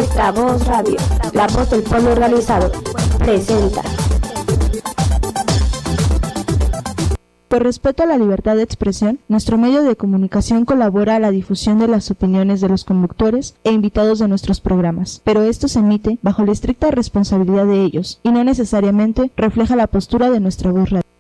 Nuestra Voz Radio, la voz del pueblo organizado, presenta. Por respeto a la libertad de expresión, nuestro medio de comunicación colabora a la difusión de las opiniones de los conductores e invitados de nuestros programas, pero esto se emite bajo la estricta responsabilidad de ellos y no necesariamente refleja la postura de Nuestra Voz Radio.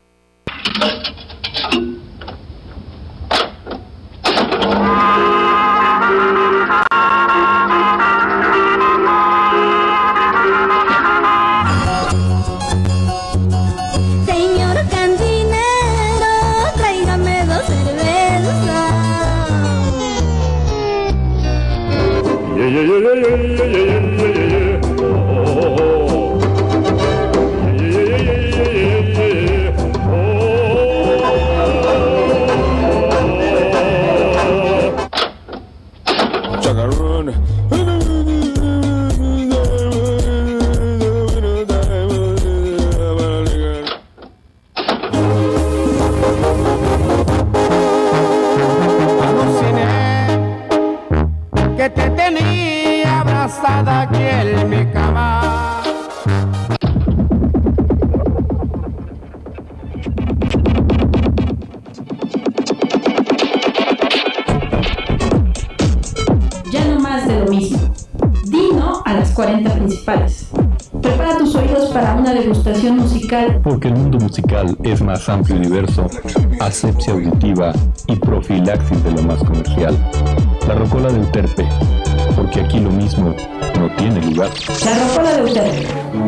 Porque el mundo musical es más amplio y diverso, asepsia auditiva y profilaxis de lo más comercial. La Rocola de Euterpe, porque aquí lo mismo no tiene lugar. La Rocola de Euterpe.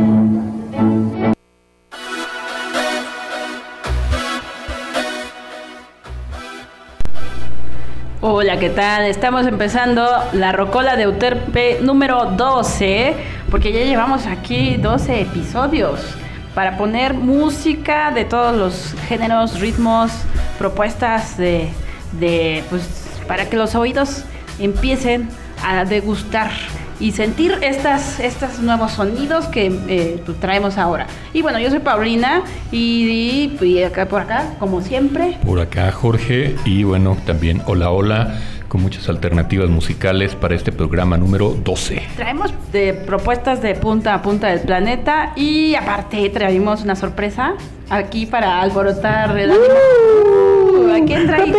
Hola, ¿qué tal? Estamos empezando la Rocola de Euterpe número 12, porque ya llevamos aquí 12 episodios. Para poner música de todos los géneros, ritmos, propuestas pues para que los oídos empiecen a degustar y sentir estos nuevos sonidos que traemos ahora. Y bueno, yo soy Paulina y por acá, como siempre. Por acá Jorge y bueno, también hola. Con muchas alternativas musicales para este programa número 12. Traemos propuestas de punta a punta del planeta y aparte traemos una sorpresa aquí para alborotar el ánimo. ¿A quién trae?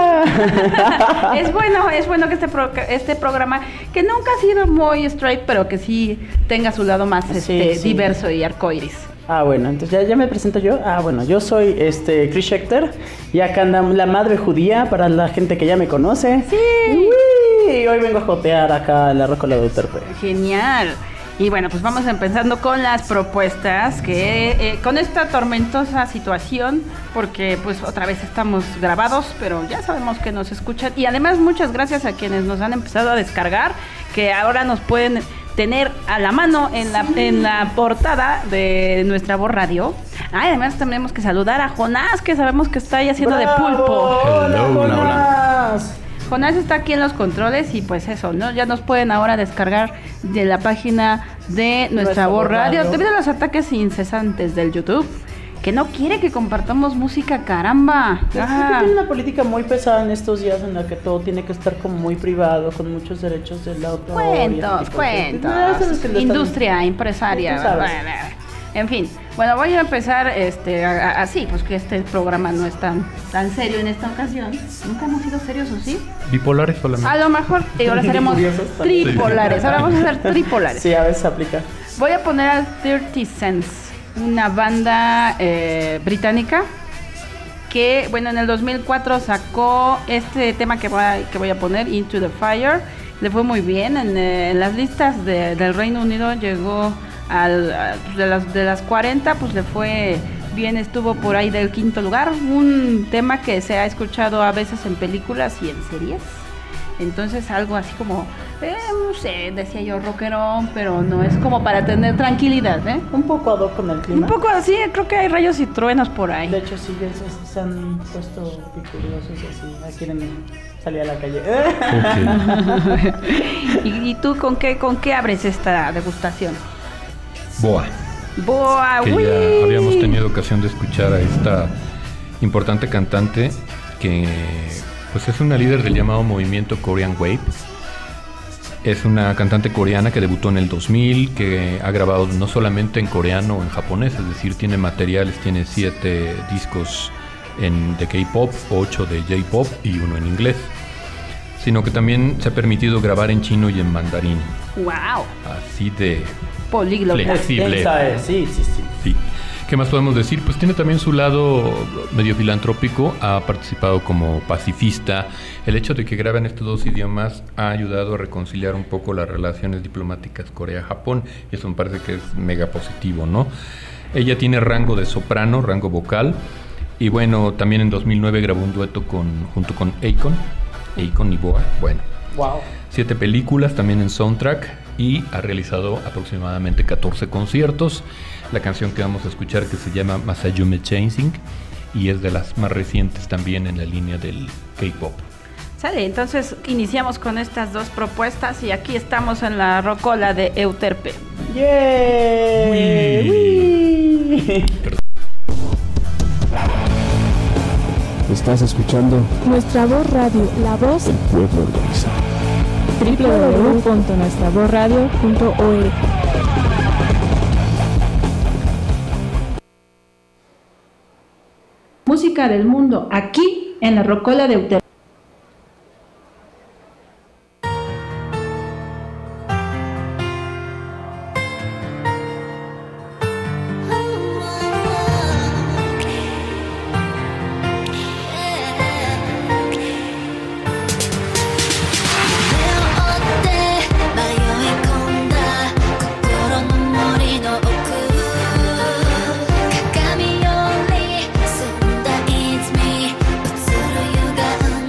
Es bueno que este programa, que nunca ha sido muy straight, pero que sí tenga su lado más sí. Diverso y arcoiris. Bueno, entonces ya me presento yo. Bueno, yo soy Chris Schechter y acá anda la madre judía para la gente que ya me conoce. Sí. Y hoy vengo a jotear acá en la Rocola de Euterpe. Genial. Y bueno, pues vamos empezando con las propuestas que con esta tormentosa situación, porque pues otra vez estamos grabados, pero ya sabemos que nos escuchan y además muchas gracias a quienes nos han empezado a descargar, que ahora nos pueden tener a la mano en la portada de Nuestra Voz Radio. Además tenemos que saludar a Jonás, que sabemos que está ahí haciendo de pulpo. Hola. Jonás está aquí en los controles y pues eso, ¿no? Ya nos pueden ahora descargar de la página de Nuestra Voz Radio debido a los ataques incesantes del YouTube, que no quiere que compartamos música, caramba. Tiene una política muy pesada en estos días en la que todo tiene que estar como muy privado, con muchos derechos del autor. Cuentos. Industria, empresaria. En fin, bueno, voy a empezar así, pues que este programa no es tan serio en esta ocasión. Nunca hemos sido serios, ¿o sí? Bipolares solamente. A lo mejor, y ahora seremos tripolares. Ahora vamos a ser tripolares. Sí, a veces aplica. Voy a poner a 30 Cents, una banda británica que, bueno, en el 2004 sacó este tema que voy a poner, Into the Fire. Le fue muy bien en las listas del Reino Unido, llegó de las 40, pues le fue bien, estuvo por ahí del 5º lugar, un tema que se ha escuchado a veces en películas y en series. Entonces algo así como, no sé, decía yo rockerón, pero no es como para tener tranquilidad, ¿eh? Un poco ad hoc con el clima. Un poco así, creo que hay rayos y truenos por ahí. De hecho, sí, se han puesto picuriosos así, quieren salir a la calle. Okay. ¿Y tú con qué abres esta degustación? Boa, que uy. Ya habíamos tenido ocasión de escuchar a esta importante cantante que pues es una líder del llamado movimiento Korean Wave, Es una cantante coreana que debutó en el 2000, que ha grabado no solamente en coreano o en japonés, es decir, tiene materiales, tiene 7 discos de K-pop, 8 de J-pop y 1 en inglés, sino que también se ha permitido grabar en chino y en mandarín. ¡Wow! Así de políglota. flexible. Sí. ¿Qué más podemos decir? Pues tiene también su lado medio filantrópico, ha participado como pacifista. El hecho de que grabe en estos 2 idiomas ha ayudado a reconciliar un poco las relaciones diplomáticas Corea-Japón, y eso me parece que es mega positivo, ¿no? Ella tiene rango de soprano, rango vocal, y bueno, también en 2009 grabó un dueto junto con Akon y Boa. Bueno, wow. 7 películas también en soundtrack, y ha realizado aproximadamente 14 conciertos. La canción que vamos a escuchar, que se llama Masayume Chasing, y es de las más recientes también en la línea del K-pop. Sale, entonces iniciamos con estas 2 propuestas y aquí estamos en la rocola de Euterpe. ¡Yeah! Estás escuchando Nuestra Voz Radio, la voz del pueblo organizado. www.nuestravozradio.org. Música del mundo, aquí en la rocola de Euterpe. 鏡より澄んだ泉移る歪ん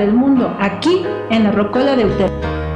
para el mundo, aquí en la Rocola del Ter.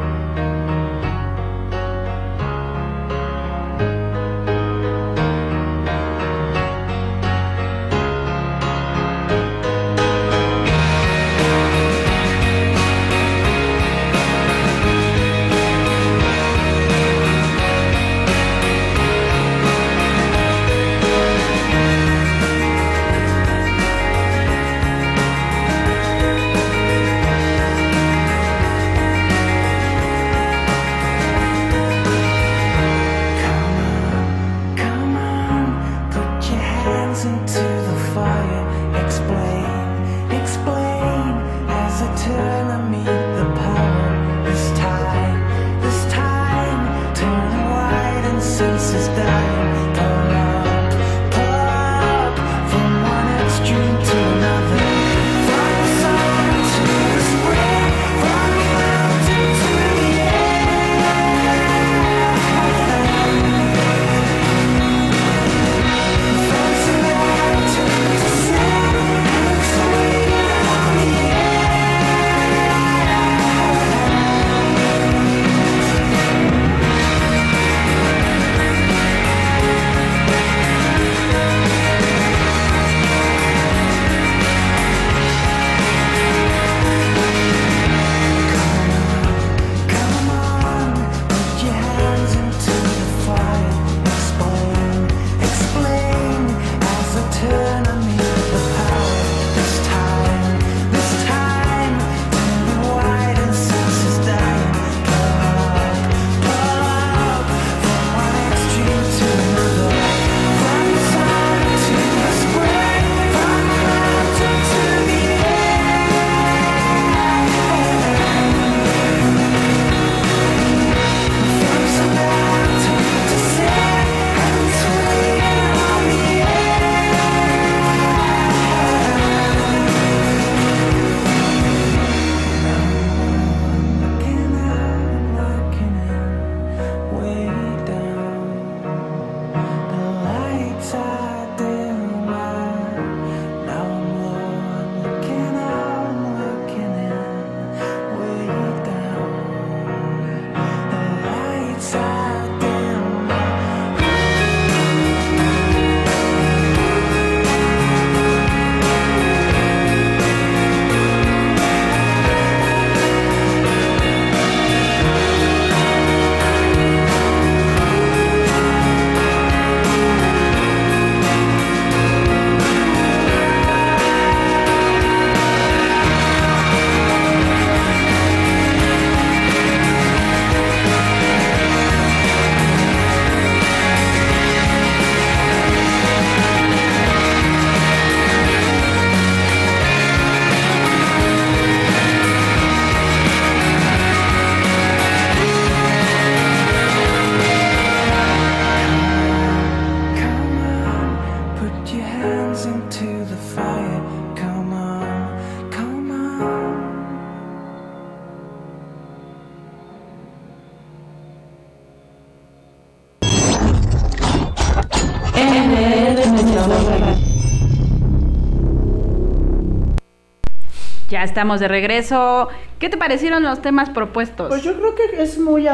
Ya estamos de regreso. ¿Qué te parecieron los temas propuestos? Pues yo creo que es muy...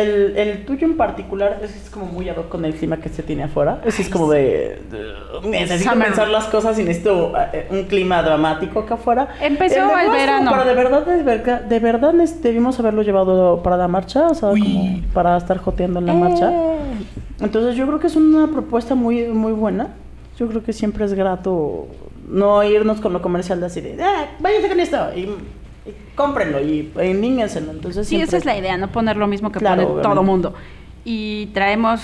El tuyo en particular es como muy ad hoc con el clima que se tiene afuera. Es como de necesito pensar las cosas y necesito un clima dramático acá afuera. Empezó el verano. Pero de verdad debimos haberlo llevado para la marcha. O sea, como para estar joteando en la marcha. Entonces yo creo que es una propuesta muy, muy buena. Yo creo que siempre es grato no irnos con lo comercial de así de váyanse con esto y cómprenlo y indígnenselo. Entonces sí, esa es la idea, no poner lo mismo que pone todo mundo. Y traemos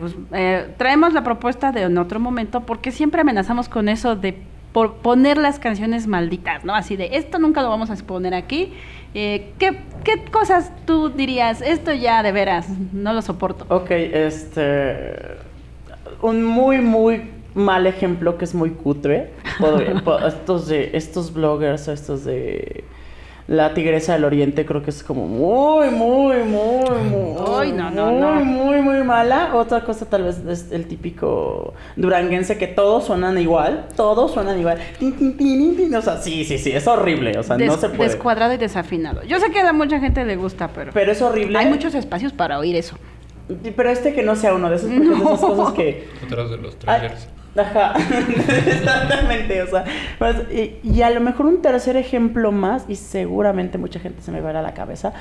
traemos la propuesta de en otro momento, porque siempre amenazamos con eso de poner las canciones malditas, ¿no? Así de esto nunca lo vamos a exponer aquí. ¿Qué cosas tú dirías? Esto ya de veras no lo soporto. Ok, un muy, muy mal ejemplo que es muy cutre. Estos bloggers, estos de La Tigresa del Oriente creo que es como muy Ay, no. muy mala. Otra cosa tal vez es el típico duranguense que todos suenan igual. Tin, tin, tin, tin, tin. O sea, sí, es horrible. O sea, no se puede. Descuadrado y desafinado. Yo sé que a mucha gente le gusta, pero es horrible. hay muchos espacios para oír eso. Pero que no sea uno de esos, porque es de esas cosas que... Otras de los trailers. Ajá, exactamente, o sea, pues, y a lo mejor un tercer ejemplo más, y seguramente mucha gente se me va a la cabeza.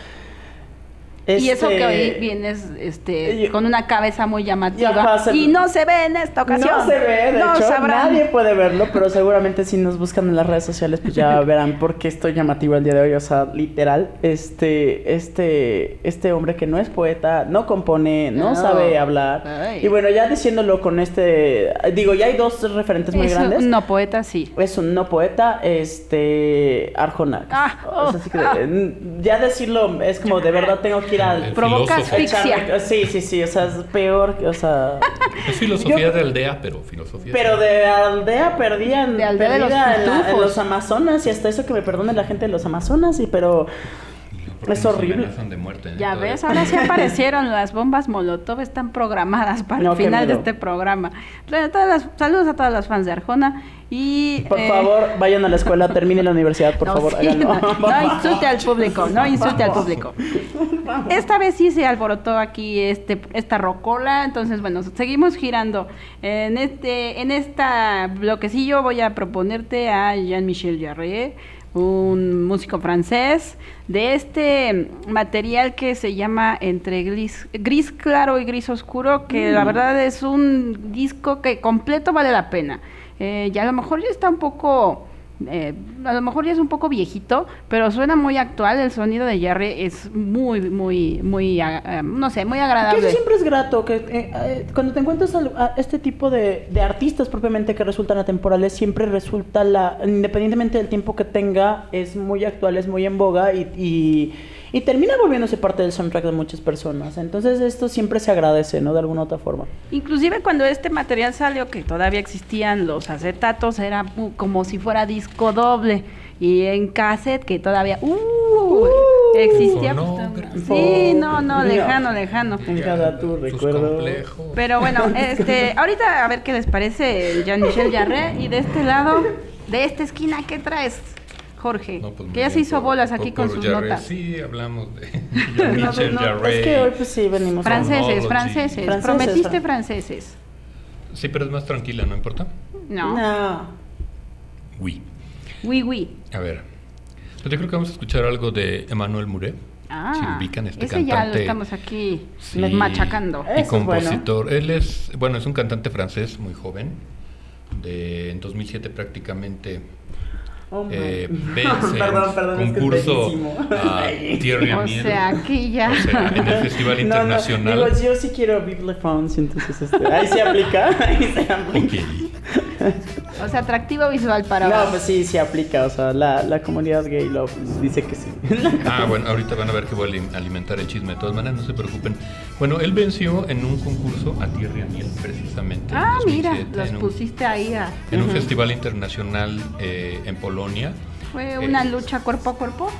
Y eso que hoy vienes con una cabeza muy llamativa. Ajá, y no se ve en esta ocasión. No se ve, de hecho, nadie puede verlo, pero seguramente si nos buscan en las redes sociales, pues ya verán por qué estoy llamativo el día de hoy. O sea, literal, este hombre que no es poeta, no compone, no sabe hablar. Ay. Y bueno, ya diciéndolo con digo, ya hay dos referentes muy grandes. No poeta, sí. Es un no poeta, Arjona. O sea, así que, ya decirlo es como de verdad tengo que ir al... Provoca asfixia. Sí, o sea, es peor, o sea... Es filosofía de aldea, pero filosofía... Pero de aldea perdida de los en los Amazonas, y hasta eso que me perdone la gente de los Amazonas, pero... Es horrible. De muerte, ya ves, ahora sí aparecieron las bombas Molotov, están programadas para el final de este programa. Saludos a todas las fans de Arjona y... Por favor, vayan a la escuela, terminen la universidad, por favor, háganlo. No insulte al público, Esta vez sí se alborotó aquí esta rocola, entonces bueno, seguimos girando. En esta bloquecillo voy a proponerte a Jean-Michel Jarre, un músico francés, de este material que se llama Entre gris claro y gris oscuro, que la verdad es un disco que completo vale la pena. Y a lo mejor ya está un poco... a lo mejor ya es un poco viejito, pero suena muy actual. El sonido de Jarre es muy no sé, muy agradable. Que siempre es grato que cuando te encuentras a este tipo de artistas propiamente que resultan atemporales, siempre resulta independientemente del tiempo que tenga, es muy actual, es muy en boga y termina volviéndose parte del soundtrack de muchas personas. Entonces esto siempre se agradece, ¿no? De alguna otra forma. Inclusive cuando este material salió, que todavía existían los acetatos, era como si fuera disco doble. Y en cassette, que todavía existía. Sí, lejano. En cada tu recuerdo. Pero bueno, ahorita a ver qué les parece Jean-Michel Jarre. Y de este lado, de esta esquina, ¿qué traes, Jorge? No, pues que ya se hizo bolas aquí con sus Jarre, notas. Sí, hablamos de Jean-Michel Jarre. Es que hoy pues sí venimos franceses. Prometiste franceses. Sí, pero es más tranquila, ¿no importa? No. Oui. Oui. A ver, pues yo creo que vamos a escuchar algo de Emmanuel Mouret. Si ubican ese cantante. Ya lo estamos aquí machacando. Y compositor. Él es un cantante francés muy joven. En 2007 prácticamente vence concurso a Thierry Amiel. O sea, aquí ya. En el Festival Internacional. Digo, yo sí quiero Vive la France, entonces ahí se aplica. Okay. O sea, atractivo visual para... No, pues sí aplica, o sea, la comunidad gay lo dice que sí. Bueno, ahorita van a ver que voy a alimentar el chisme, de todas maneras, no se preocupen. Bueno, él venció en un concurso a Thierry Amiel, precisamente. Mira, los pusiste ahí en un festival internacional en Polonia. ¿Fue una lucha cuerpo a cuerpo?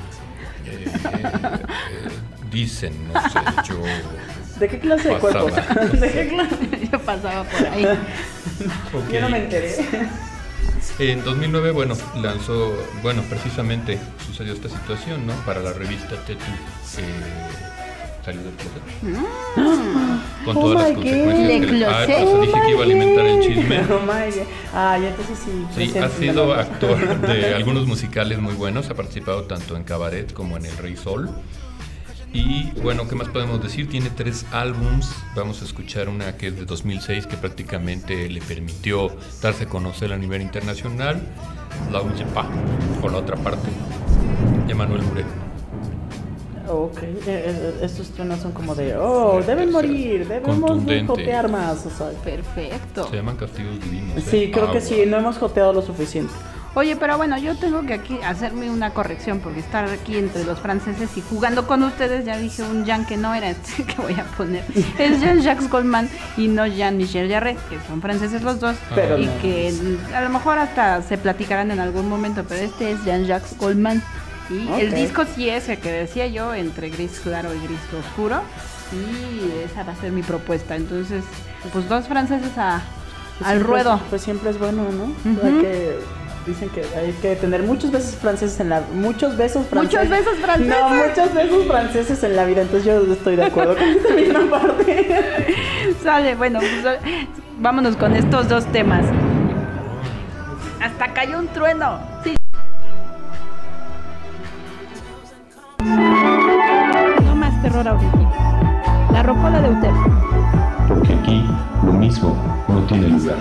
Dicen, no sé, yo... ¿De qué clase de cuerpo? ¿De qué clase? Yo pasaba por ahí. Okay. Yo no me enteré. En 2009, lanzó, precisamente sucedió esta situación, ¿no? Para la revista Tetu, salió del closet. Con todas las consecuencias que pues dije que iba a alimentar el chisme. Entonces sí. Sí, ha sido actor de algunos musicales muy buenos, ha participado tanto en Cabaret como en El Rey Sol. Y bueno, ¿qué más podemos decir? Tiene 3 álbums. Vamos a escuchar una que es de 2006, que prácticamente le permitió darse a conocer a nivel internacional, La Uche Pa, o la otra parte, Emmanuel Mouret. Ok, estos tonos son como de, deben morir, debemos jotear más, o sea. Perfecto. Se llaman castigos divinos. Sí, creo que sí, no hemos joteado lo suficiente. Oye, pero bueno, yo tengo que aquí hacerme una corrección, porque estar aquí entre los franceses y jugando con ustedes, ya dije un Jean que no era que voy a poner. Es Jean-Jacques Goldman y no Jean-Michel Jarre, que son franceses los dos, y que a lo mejor hasta se platicarán en algún momento, pero este es Jean-Jacques Goldman. Y Ok. el disco sí es el que decía yo, entre gris claro y gris oscuro. Y esa va a ser mi propuesta. Entonces, pues 2 franceses al Siempre ruedo. pues siempre es bueno, ¿no? Ujú. Hay que, dicen que hay que tener muchos besos franceses en la... Muchos besos franceses. Muchos besos franceses. No, muchos besos franceses en la vida. Entonces yo estoy de acuerdo con esta misma parte. Sale, bueno, pues, vámonos con estos 2 temas. Hasta cayó un trueno. Sí. No más terror auditivo. La rocola de Utero. Porque aquí lo mismo no tiene lugar.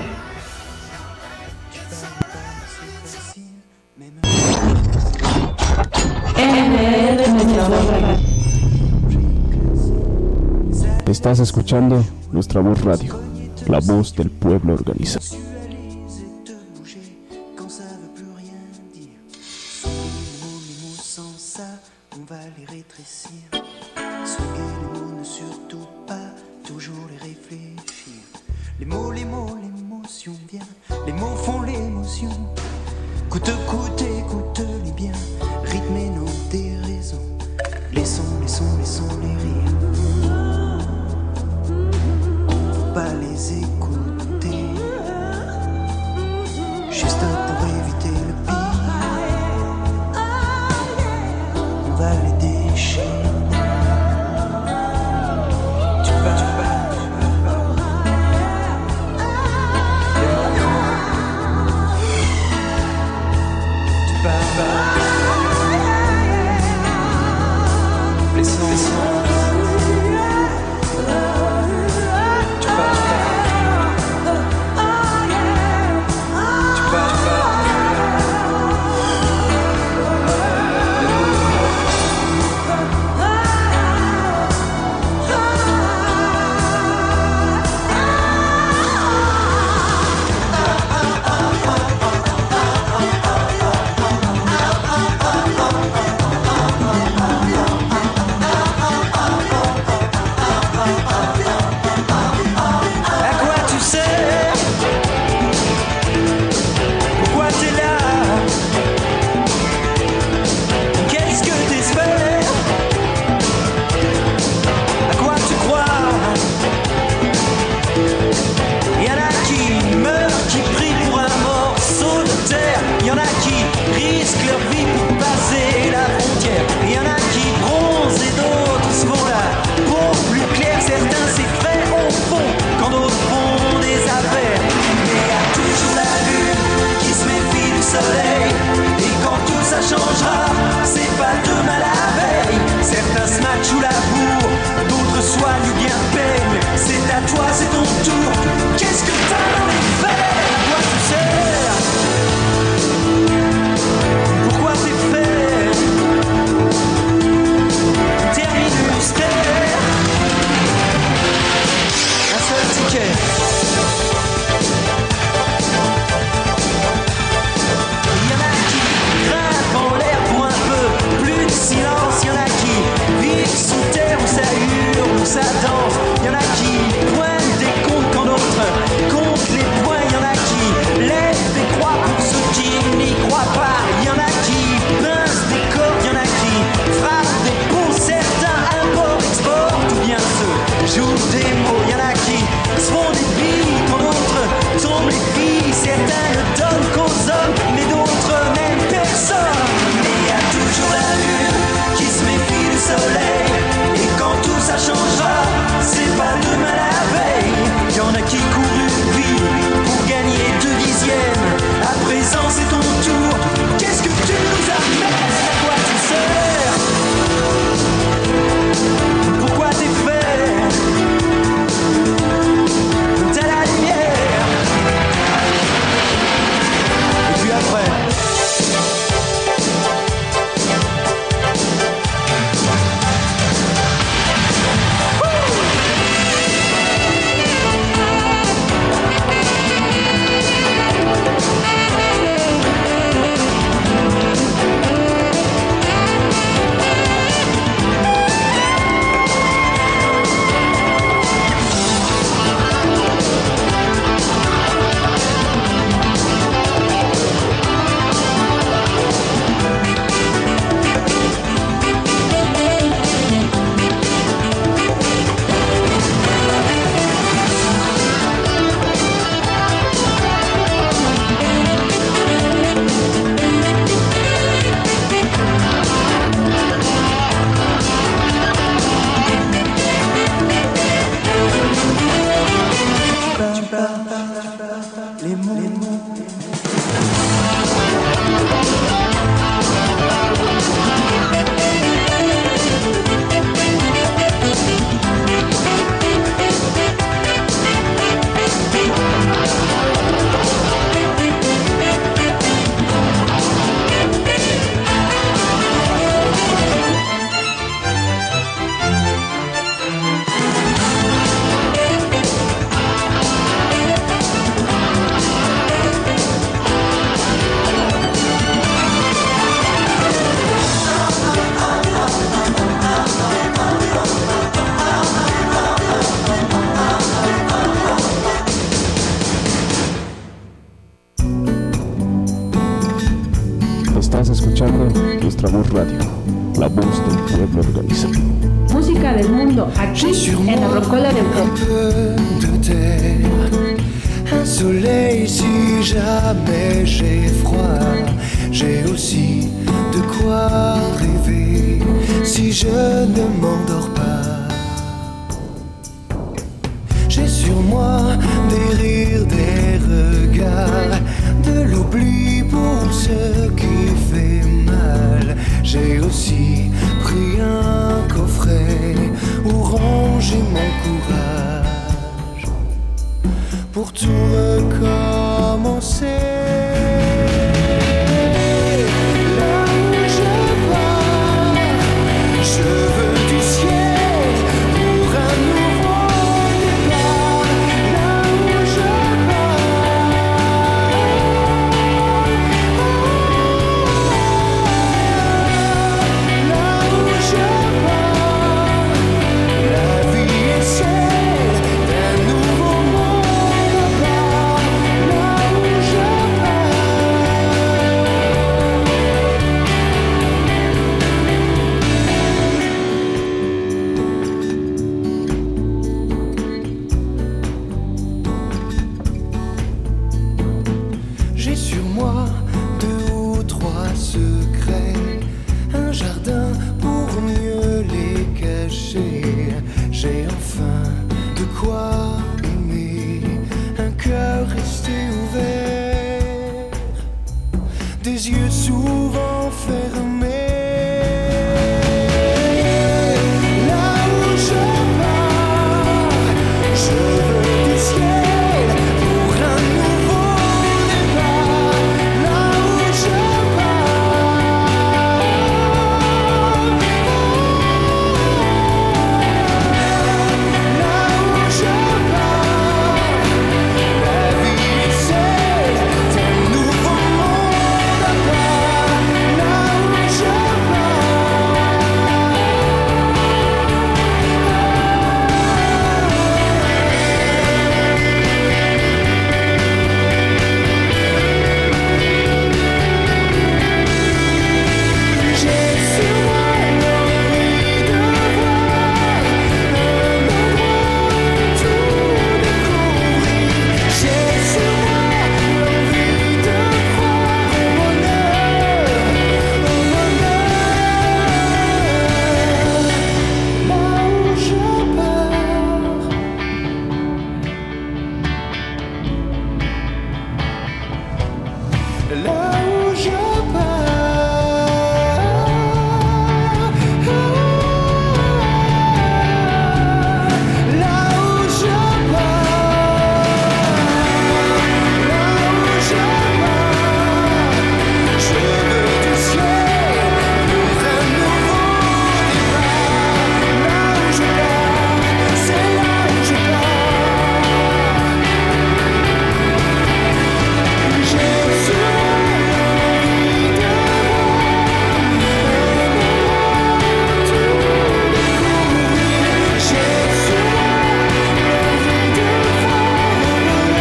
Estás escuchando Nuestra Voz Radio, la voz del pueblo organizado. Visualiser te bouger quand ça veut plus rien dire. Souiller les mots sans ça, on va les rétrécir. Souiller les mots, ne surtout pas toujours les réfléchir. Les mots, l'émotion vient. Les mots font l'émotion. Coûte, écoute-les bien. Rythmer nos déraisons. Laissons les rires. Faut pas les écouter. Juste pour éviter le pire. On va les déchirer. Tu pars. Tu pars. Laissons. Tu pars. Tu pars. del pueblo organizado. Música del mundo, aquí en la Rocola del Pop. Un soleil si jamais j'ai froid, j'ai aussi de quoi rêver si je ne m'endors pas. J'ai sur moi des rires, des regards, de l'oubli pour ce qui fait mal. J'ai aussi pris un coffret où ranger mon courage pour tout recommencer. Là où je pars, je veux du ciel pour un nouveau départ. Là où je pars, là où je pars, la vie est celle d'un nouveau monde à part. Là où je J'ai sur moi 2 ou 3 secrets, un jardin pour mieux les cacher. J'ai enfin de quoi aimer, un cœur resté ouvert, des yeux souvent fermés. Là où je pars, je veux du ciel pour un nouveau départ. Là où je pars, là où je pars, la vie est celle d'un nouveau monde à part. Là où je j'ai sur moi l'envie de voir un endroit où tout découvrir. J'ai sur moi l'envie de croire au bonheur, au bonheur. Là où je pars, là où je je veux du ciel pour un nouveau départ. Là où je pars, c'est là où je pars. J'ai sur moi l'envie de voir tout découvrir. J'ai sur moi l'envie de voir au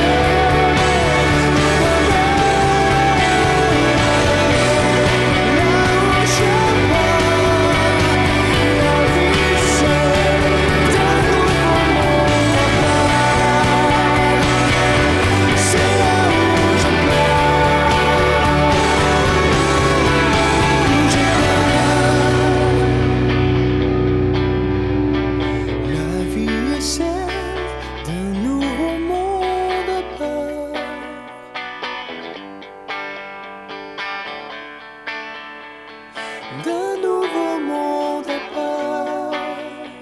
la vie est celle d'un nouveau monde à part. D'un nouveau monde à part.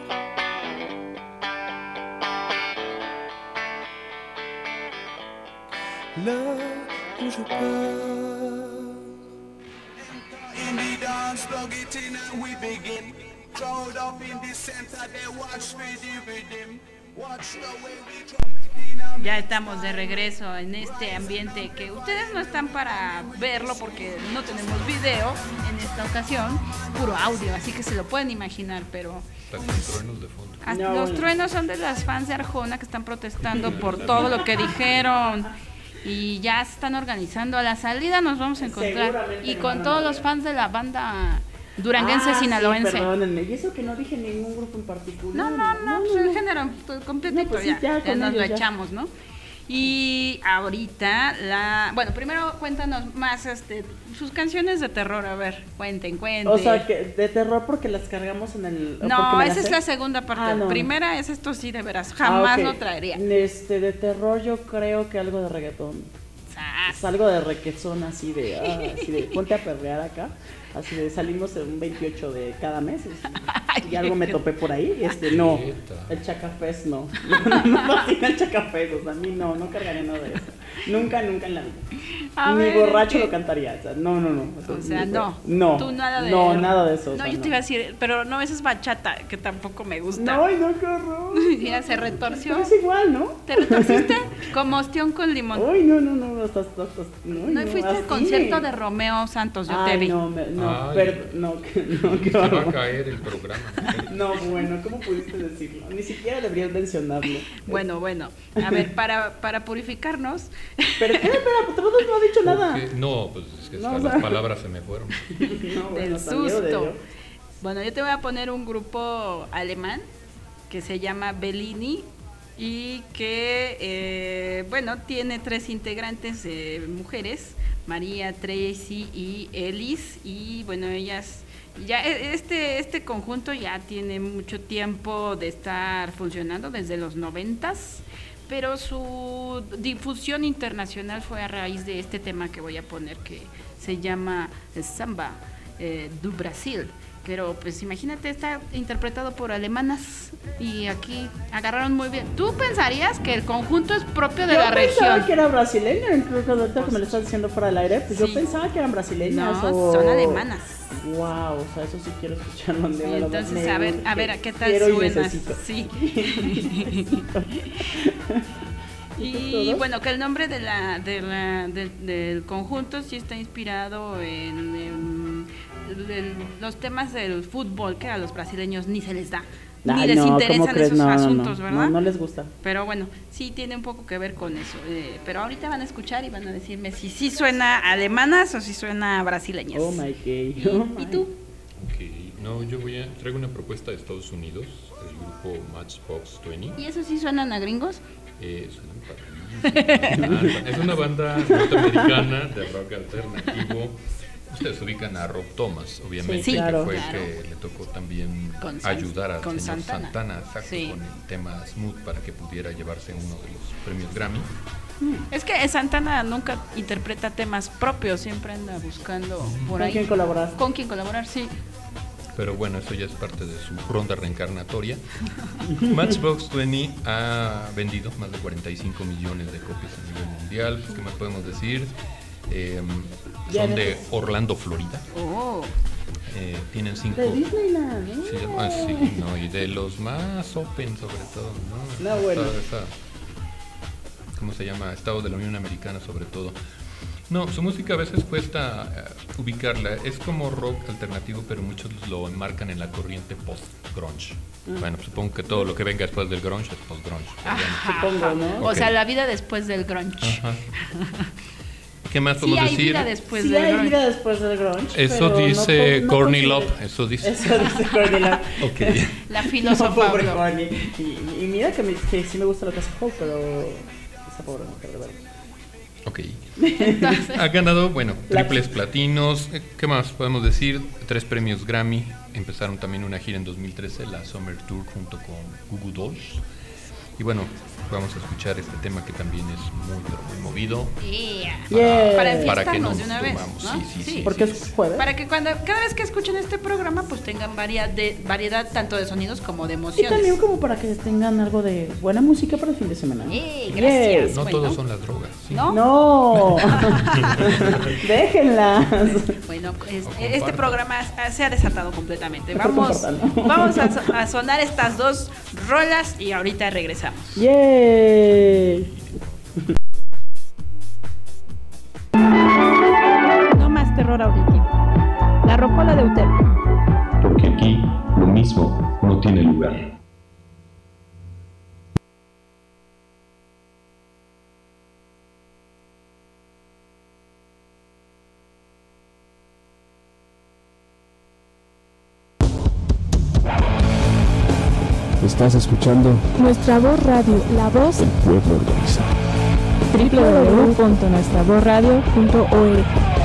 Là où je pars. In the dance, plug it in and we begin. Crowd up in the center, they watch for the rhythm. Watch the way we drop it in and Ya estamos de regreso en este ambiente que ustedes no están para verlo porque no tenemos video en esta ocasión, puro audio, así que se lo pueden imaginar, pero Está con truenos de fondo. los truenos son de las fans de Arjona que están protestando por todo lo que dijeron y ya se están organizando. A la salida nos vamos a encontrar y con todos los fans de la banda duranguense, Sí, sinaloense. perdónenme. Y eso que no dije ningún grupo en particular. No, pues el género completito, No, pues sí, ya ya con nos lo ellos ya. echamos, ¿no? Y ahorita bueno, primero cuéntanos más sus canciones de terror, a ver, cuenten. O sea, que de terror porque las cargamos en el... No, porque me esa las es sé. la segunda parte. Ah, no. Primera es esto sí, de veras, jamás ok. lo traería. De terror yo creo que algo de reggaetón. Sas. Es algo de requesón así de ponte a perrear acá. Así de salimos un 28 de cada mes. Y algo me topé por ahí. No, el Chacafés no. No me fascina el Chacafés. O sea, a mí no cargaré nada de eso. Nunca en la vida. A Ni ver, borracho ¿qué? lo cantaría. O sea, no. O sea, no. No. Tú nada de No, nada de eso. o No, sea, yo te iba a decir, pero no, esa es bachata, que tampoco me gusta. No, qué horror. Mira, se retorció. Pero es igual, ¿no? ¿Te retorciste? Como ostión con limón. Uy, no. No fuiste al así. concierto de Romeo Santos, yo te Ay, vi. qué Se va a horror. caer el programa. No, bueno, ¿cómo pudiste decirlo? Ni siquiera deberías mencionarlo. Bueno. A ver, para purificarnos. Pero, espera, pues no ha dicho nada. Ok, no, pues es que No, hasta o sea- las palabras se me fueron. No, bueno, Del también lo de susto. yo. Bueno, yo te voy a poner un grupo alemán que se llama Bellini y que, tiene 3 integrantes mujeres, María, Tracy y Ellis, y bueno, ellas... Ya este conjunto ya tiene mucho tiempo de estar funcionando, desde los 90s, pero su difusión internacional fue a raíz de este tema que voy a poner, que se llama Samba do Brasil. Pero pues imagínate, está interpretado por alemanas y aquí agarraron muy bien. ¿Tú pensarías que el conjunto es propio de Yo la pensaba región? que era brasileño, incluso ahorita que me lo estás diciendo fuera del aire, pues Sí. yo pensaba que eran brasileñas. No, son alemanas. Wow, o sea, eso sí quiero escucharlo. de verdad, Entonces, me a urge. ver, ¿qué tal Quiero y suena? necesito. Sí. ¿Y Y todos? bueno, que el nombre del conjunto sí está inspirado en los temas del fútbol, que a los brasileños ni se les da, ni Ay, les no, ¿cómo interesan crees? esos No, asuntos, ¿verdad? No les gusta. Pero bueno, sí tiene un poco que ver con eso. Pero ahorita van a escuchar y van a decirme si sí suena alemanas o si suena brasileñas. Oh my ¿Y, God. y tú? Ok, no, yo traigo una propuesta de Estados Unidos, el grupo Matchbox 20. ¿Y eso sí suenan a gringos? Suenan padrísimo. Es una banda norteamericana de rock alternativo. Ustedes ubican a Rob Thomas, obviamente, Sí, claro. que fue Claro. el que le tocó también Con ayudar al con señor Santana. Santana, exacto, Sí. con el tema Smooth para que pudiera llevarse uno de los premios Grammy. Es que Santana nunca interpreta temas propios, siempre anda buscando por ¿Con ahí. quién colaboras? ¿Con quién colaborar? Sí. Pero bueno, eso ya es parte de su ronda reencarnatoria. Matchbox 20 ha vendido más de 45 millones de copias a nivel mundial. Pues, ¿qué más podemos decir? Son de Orlando, Florida. Oh. Tienen 5... De Disneyland, ¿no? Sí, no, y de los más open sobre todo, ¿no? No, bueno. ¿Cómo se llama? Estado de la Unión Americana sobre todo. No, su música a veces cuesta ubicarla. Es como rock alternativo, pero muchos lo enmarcan en la corriente post-grunge. Bueno, supongo que todo lo que venga después del grunge es post-grunge. Supongo, ¿no? O Ok. sea, la vida después del grunge. Ajá. ¿Qué más Sí podemos hay decir? vida después Sí del hay grunge. vida después del grunge. Eso pero dice no Courtney considero- Love, eso dice. Eso dice Courtney Love. Ok. La No, filósofa pobre habló. Courtney. Y mira que sí me gusta lo que hace Hulk, pero esa pobre mujer, de verdad. Ok. Entonces, Ha ganado, bueno, La- triples platinos. ¿Qué más podemos decir? 3 premios Grammy. Empezaron también una gira en 2013, la Summer Tour, junto con Goo Goo Dolls. Y bueno, vamos a escuchar este tema que también es muy, pero muy movido. yeah. Yeah. Para Para que enfiestarnos nos de una vez, durmamos. ¿no? Sí. Porque es jueves. Para que cada vez que escuchen este programa, pues tengan variedad tanto de sonidos como de Y emociones. también como para que tengan algo de buena música para el fin de semana. Gracias. No Bueno, todos son las drogas. ¿sí? ¿no? No, déjenlas. Bueno, compartan. este programa se ha desatado completamente. Mejor Vamos, compártanlo. vamos a sonar estas 2 rolas y ahorita regresamos. Yay. No más terror ahorita. La rocola de Utep. Porque aquí lo mismo no tiene lugar. Estás escuchando Nuestra Voz Radio, la voz del pueblo organizado. www.nuestravozradio.org.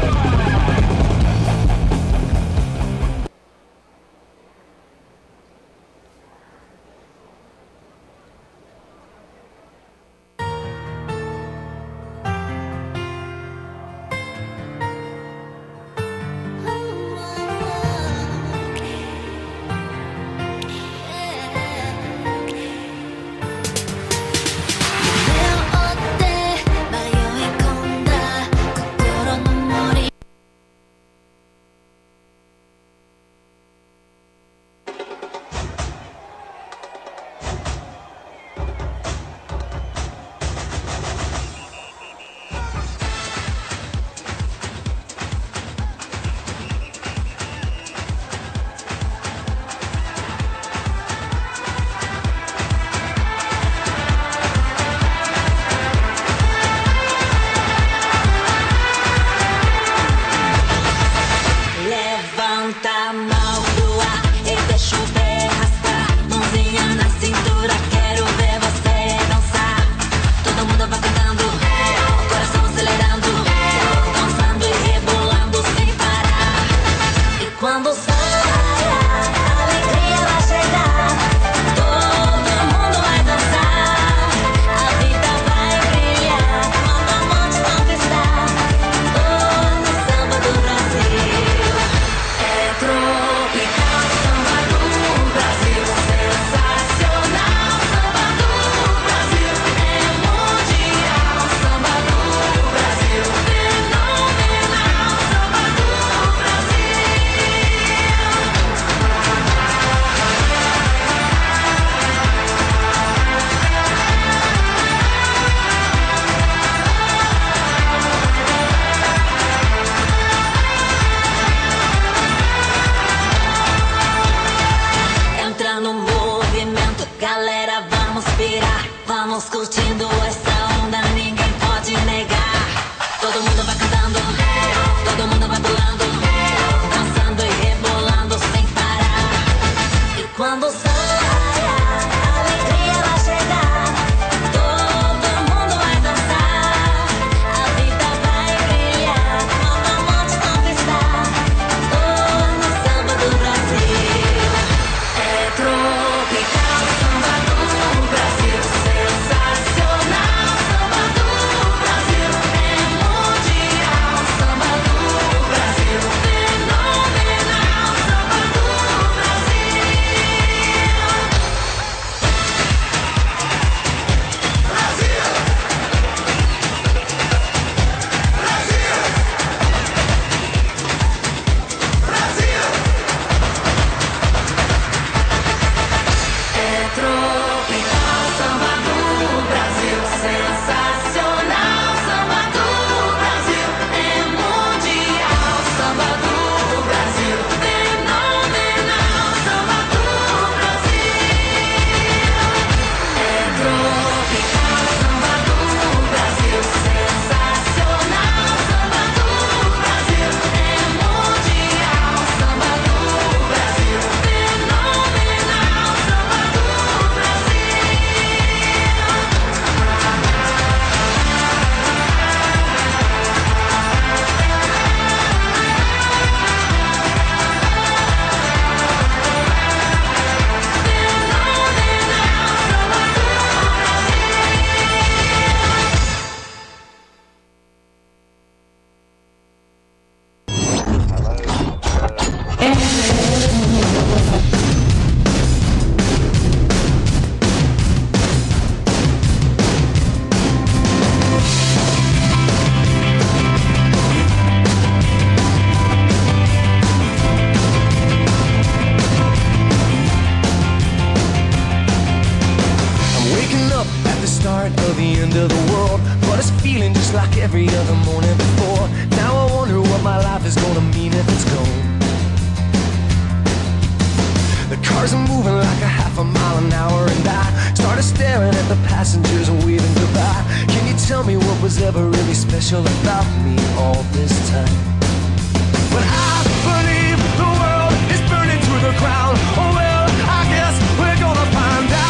every other morning before. Now I wonder what my life is gonna mean if it's gone. The cars are moving like a half a mile an hour, and I started staring at the passengers and waving goodbye. Can you tell me what was ever really special about me all this time? But I believe the world is burning to the ground. Oh well, I guess we're gonna find out.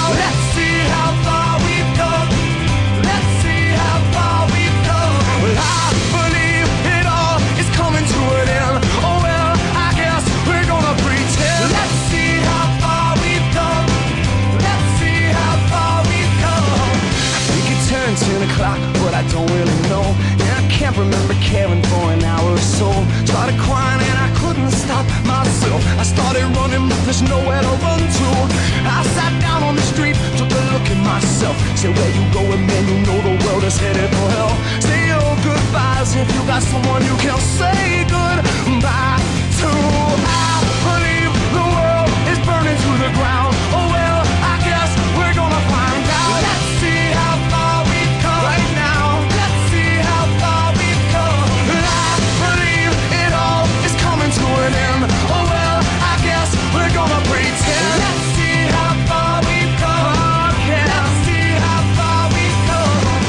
clock, but I don't really know. And I can't remember caring for an hour or so. Started crying and I couldn't stop myself. I started running, but there's nowhere to run to. I sat down on the street, took a look at myself. Said, where you going, man? You know the world is headed for hell. Say your goodbyes if you got someone you can say goodbye to. I believe the world is burning to the ground. Oh well, I guess we're gonna find out. Let's see how far we've come right now. Let's see how far we've come. I believe it all is coming to an end. Oh well, I guess we're gonna pretend. Let's see how far we've come. Yeah. Let's see how far we've come.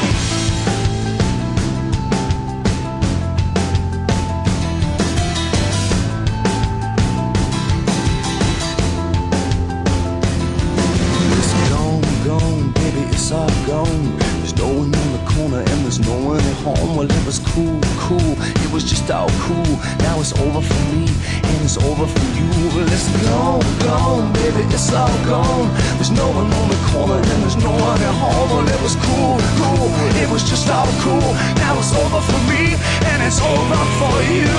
It's gone, baby, it's all gone. There's no one in the corner and there's no one at home. Well, it was cool, it was just all cool. Now it's over for me and it's over for you. Well, it's gone, baby, it's all gone. There's no one on the corner and there's no one at home. Well, it was cool, it was just all cool. Now it's over for me and it's over for you.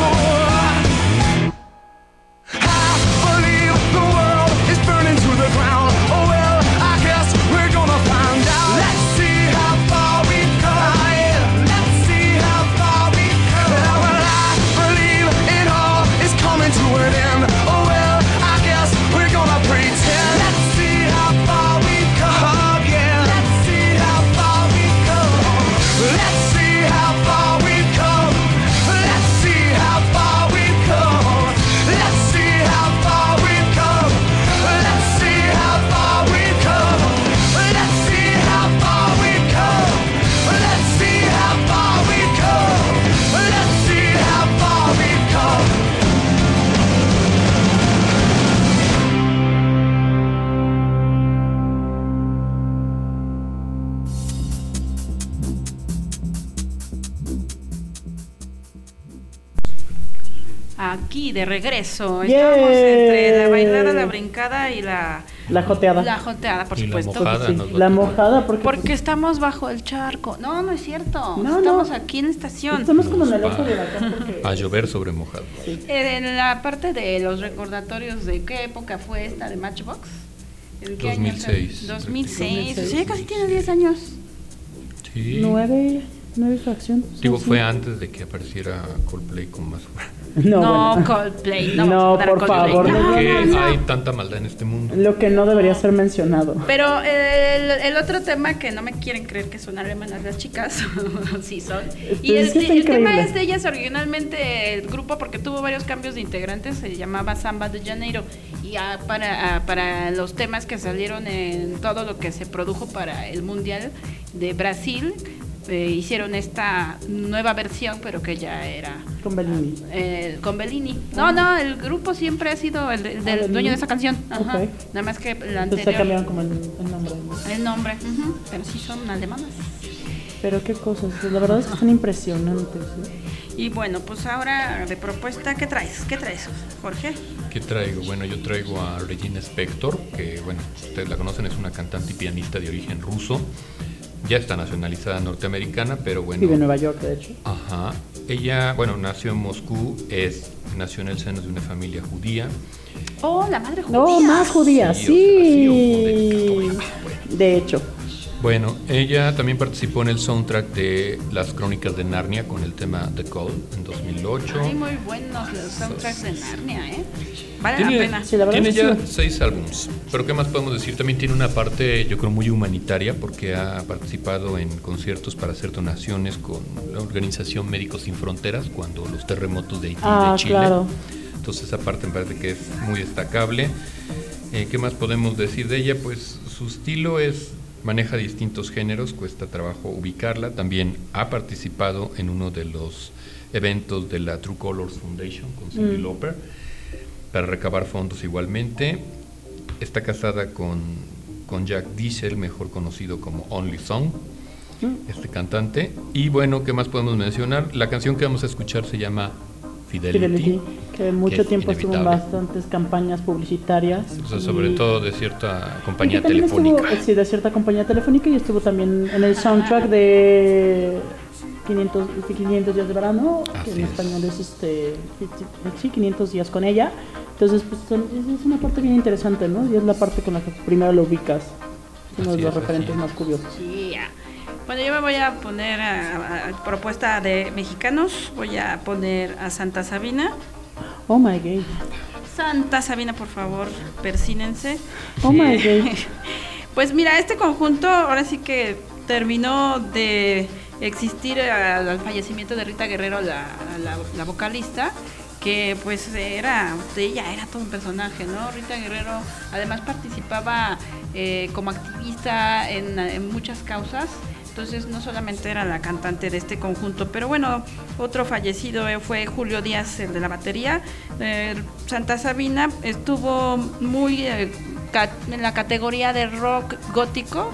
I believe the world is burning to the ground. Oh well, I guess we're gonna find out. Let's see how far we've come. Yeah. Let's see how far we've come. Well, I believe it all is coming to an end. Oh well, I guess we're gonna pretend. Let's see how far we've come. Yeah. Let's see how far we've come. Let's see how far we've come. Let's see how far we've come. Let's see how far we've come. Let's see how far we've come. Let's see how far we've come. Let's see how far we've come. Let's see how far we've come. Aquí de regreso. ¡Yay! Estamos entre la bailada, la brincada y la joteada. La joteada, por Y supuesto. la mojada, Sí, nos va a la tocar. mojada, Porque estamos bajo el charco. No, no es cierto. No, estamos no. aquí en la estación. Estamos como en el Nos ojo va de huracán porque... a llover sobre mojado. En la parte de los recordatorios de qué época fue esta de Matchbox. ¿En qué año? 2006. 2006. Sí, casi tiene 10 años. Sí. 9 fracción. Digo, Sí. fue antes de que apareciera Coldplay con más fuerza. No, bueno. Coldplay. No, No, vamos a poner por Coldplay. favor, No, no, ¿Por qué no, no. hay tanta maldad en este mundo? Lo que no debería ser mencionado. Pero el otro tema que no me quieren creer que son alemanas las chicas, sí son. Y Es que está el tema increíble. es de ellas originalmente, el grupo, porque tuvo varios cambios de integrantes, se llamaba Samba de Janeiro. Y para los temas que salieron en todo lo que se produjo para el Mundial de Brasil, hicieron esta nueva versión, pero que ya era Con Bellini. con Bellini. No, el grupo siempre ha sido el del Bellini. dueño de esa canción. Ajá. Ok. Nada más que la Entonces anterior. cambiaron como el nombre. ¿no? El nombre, pero sí son alemanas. Pero qué cosas. La verdad es que están impresionantes. ¿eh? Y bueno, pues ahora de propuesta, ¿qué traes? ¿Qué traes, Jorge? ¿Qué traigo? Bueno, yo traigo a Regina Spektor, que bueno, ustedes la conocen, es una cantante y pianista de origen ruso. Ya está nacionalizada norteamericana, pero bueno. Vive en Nueva York, de hecho. Ajá. Ella, bueno, nació en Moscú, nació en el seno de una familia judía. Oh, la madre judía. No, más judía, Sí, sí. o sea, sí, o De hecho. Bueno, ella también participó en el soundtrack de Las Crónicas de Narnia con el tema The Call en 2008. Ay, muy buenos los soundtracks de Narnia, ¿eh? Vale la Tiene, pena. Sí, la verdad tiene es que ya sí. 6 álbumes, pero ¿qué más podemos decir? También tiene una parte, yo creo, muy humanitaria, porque ha participado en conciertos para hacer donaciones con la Organización Médicos Sin Fronteras cuando los terremotos de Haití y de Chile. Claro. Entonces esa parte me parece que es muy destacable. ¿Qué más podemos decir de ella? Pues su estilo maneja distintos géneros, cuesta trabajo ubicarla. También ha participado en uno de los eventos de la True Colors Foundation con Cyndi Lauper para recabar fondos igualmente. Está casada con Jack Diesel, mejor conocido como Only Song, este cantante. Y bueno, ¿qué más podemos mencionar? La canción que vamos a escuchar se llama Fidelity, que mucho es tiempo estuvo en inevitable. bastantes campañas publicitarias. O sea, sobre todo de cierta Y compañía que también telefónica. sí, de cierta compañía telefónica, y estuvo también en el soundtrack de 500 días de verano, que en español es 500 días con ella. Entonces, pues es una parte bien interesante, ¿no? Y es la parte con la que primero lo ubicas. Es uno de los referentes más curiosos. Yeah. Bueno, yo me voy a poner a propuesta de mexicanos, voy a poner a Santa Sabina. Oh my God. Santa Sabina, por favor, persínense. Oh my God. Pues mira, este conjunto ahora sí que terminó de existir al fallecimiento de Rita Guerrero, la vocalista, que pues ella era todo un personaje, ¿no? Rita Guerrero además participaba como activista en muchas causas. Entonces no solamente era la cantante de este conjunto, pero bueno, otro fallecido fue Julio Díaz, el de la batería. Santa Sabina estuvo muy en la categoría de rock gótico.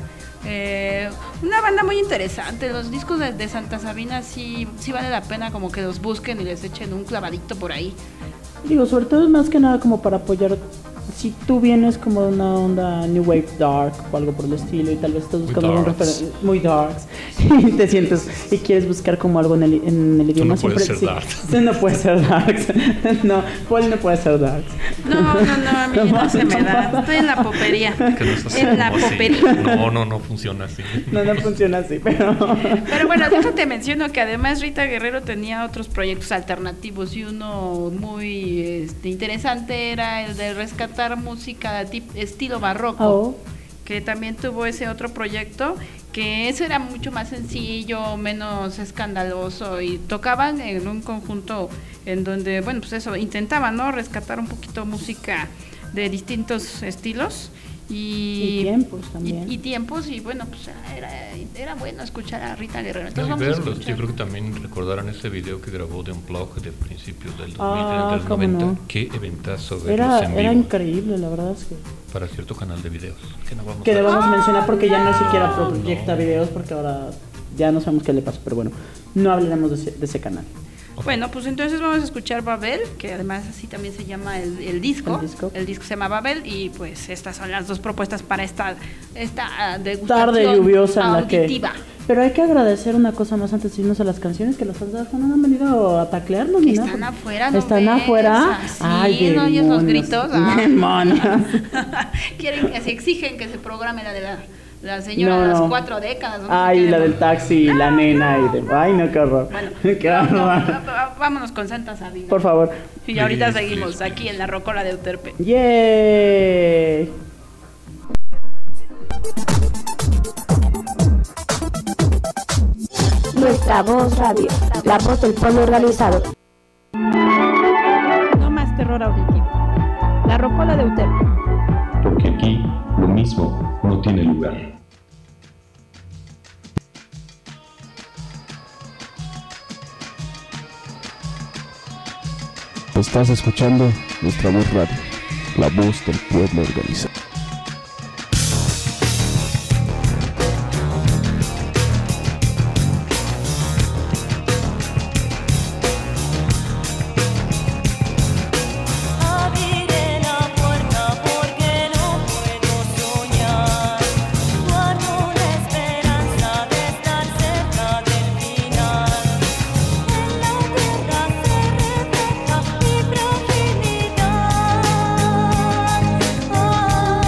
Una banda muy interesante. Los discos de Santa Sabina sí vale la pena como que los busquen y les echen un clavadito por ahí. Digo, sobre todo es más que nada como para apoyar. Si tú vienes como de una onda New Wave Dark o algo por el estilo, y tal vez estás buscando un referente muy darks, y te sientes y quieres buscar como algo en el idioma, no siempre puede ser dark. Tú no puedes ser darks. No, Paul no puede ser darks. No, a mí no se me da. Estoy en la popería. Que no es así En la como así. popería. No funciona así. No funciona así, pero bueno, déjate menciono que además Rita Guerrero tenía otros proyectos alternativos, y uno muy interesante era el de rescatar música estilo barroco, que también tuvo ese otro proyecto, que ese era mucho más sencillo, menos escandaloso, y tocaban en un conjunto en donde, bueno, pues eso, intentaban, ¿no?, rescatar un poquito música de distintos estilos. Y tiempos también. Y tiempos, y bueno, pues era bueno escuchar a Rita Guerrero. Entonces No, y vamos a verlos, escuchar. yo creo que también recordarán ese video que grabó de Unplugged de principios del 2000, del ¿cómo 90. no? Qué eventazo verlos en Era vivo increíble, la verdad es que para cierto canal de videos que no vamos que a debemos mencionar, porque ya no siquiera no. proyecta videos, porque ahora ya no sabemos qué le pasa, pero bueno, no hablaremos de ese canal. Bueno, pues entonces vamos a escuchar Babel, que además así también se llama el disco. El disco se llama Babel, y pues estas son las dos propuestas para esta degustación Tarde lluviosa en la que... auditiva. Pero hay que agradecer una cosa más antes de irnos a las canciones, que los fans no han venido a taclearnos Que ni nada. están afuera, ¿no ¿Están ves? afuera? Sí, Ay, ¿no oyes los demonios, gritos? demonios. Quieren que se exigen que se programe la de la señora de las 4 décadas. ¿no? Ay, la del taxi, la nena y de... Ay, no, qué horror. Bueno, Qué horror. vámonos con Santa Sabina. Por favor. Y ahorita seguimos aquí en la Rocola de Euterpe. ¡Yay! Nuestra voz radio, la voz del pueblo organizado. No más terror auditivo. La Rocola de Euterpe. Porque aquí lo mismo no tiene lugar. Estás escuchando nuestra voz radio, la voz del pueblo organizado. Abriré la puerta porque no puedo soñar. Guardo la esperanza de estar cerca del final. En la tierra se refleja mi fragilidad.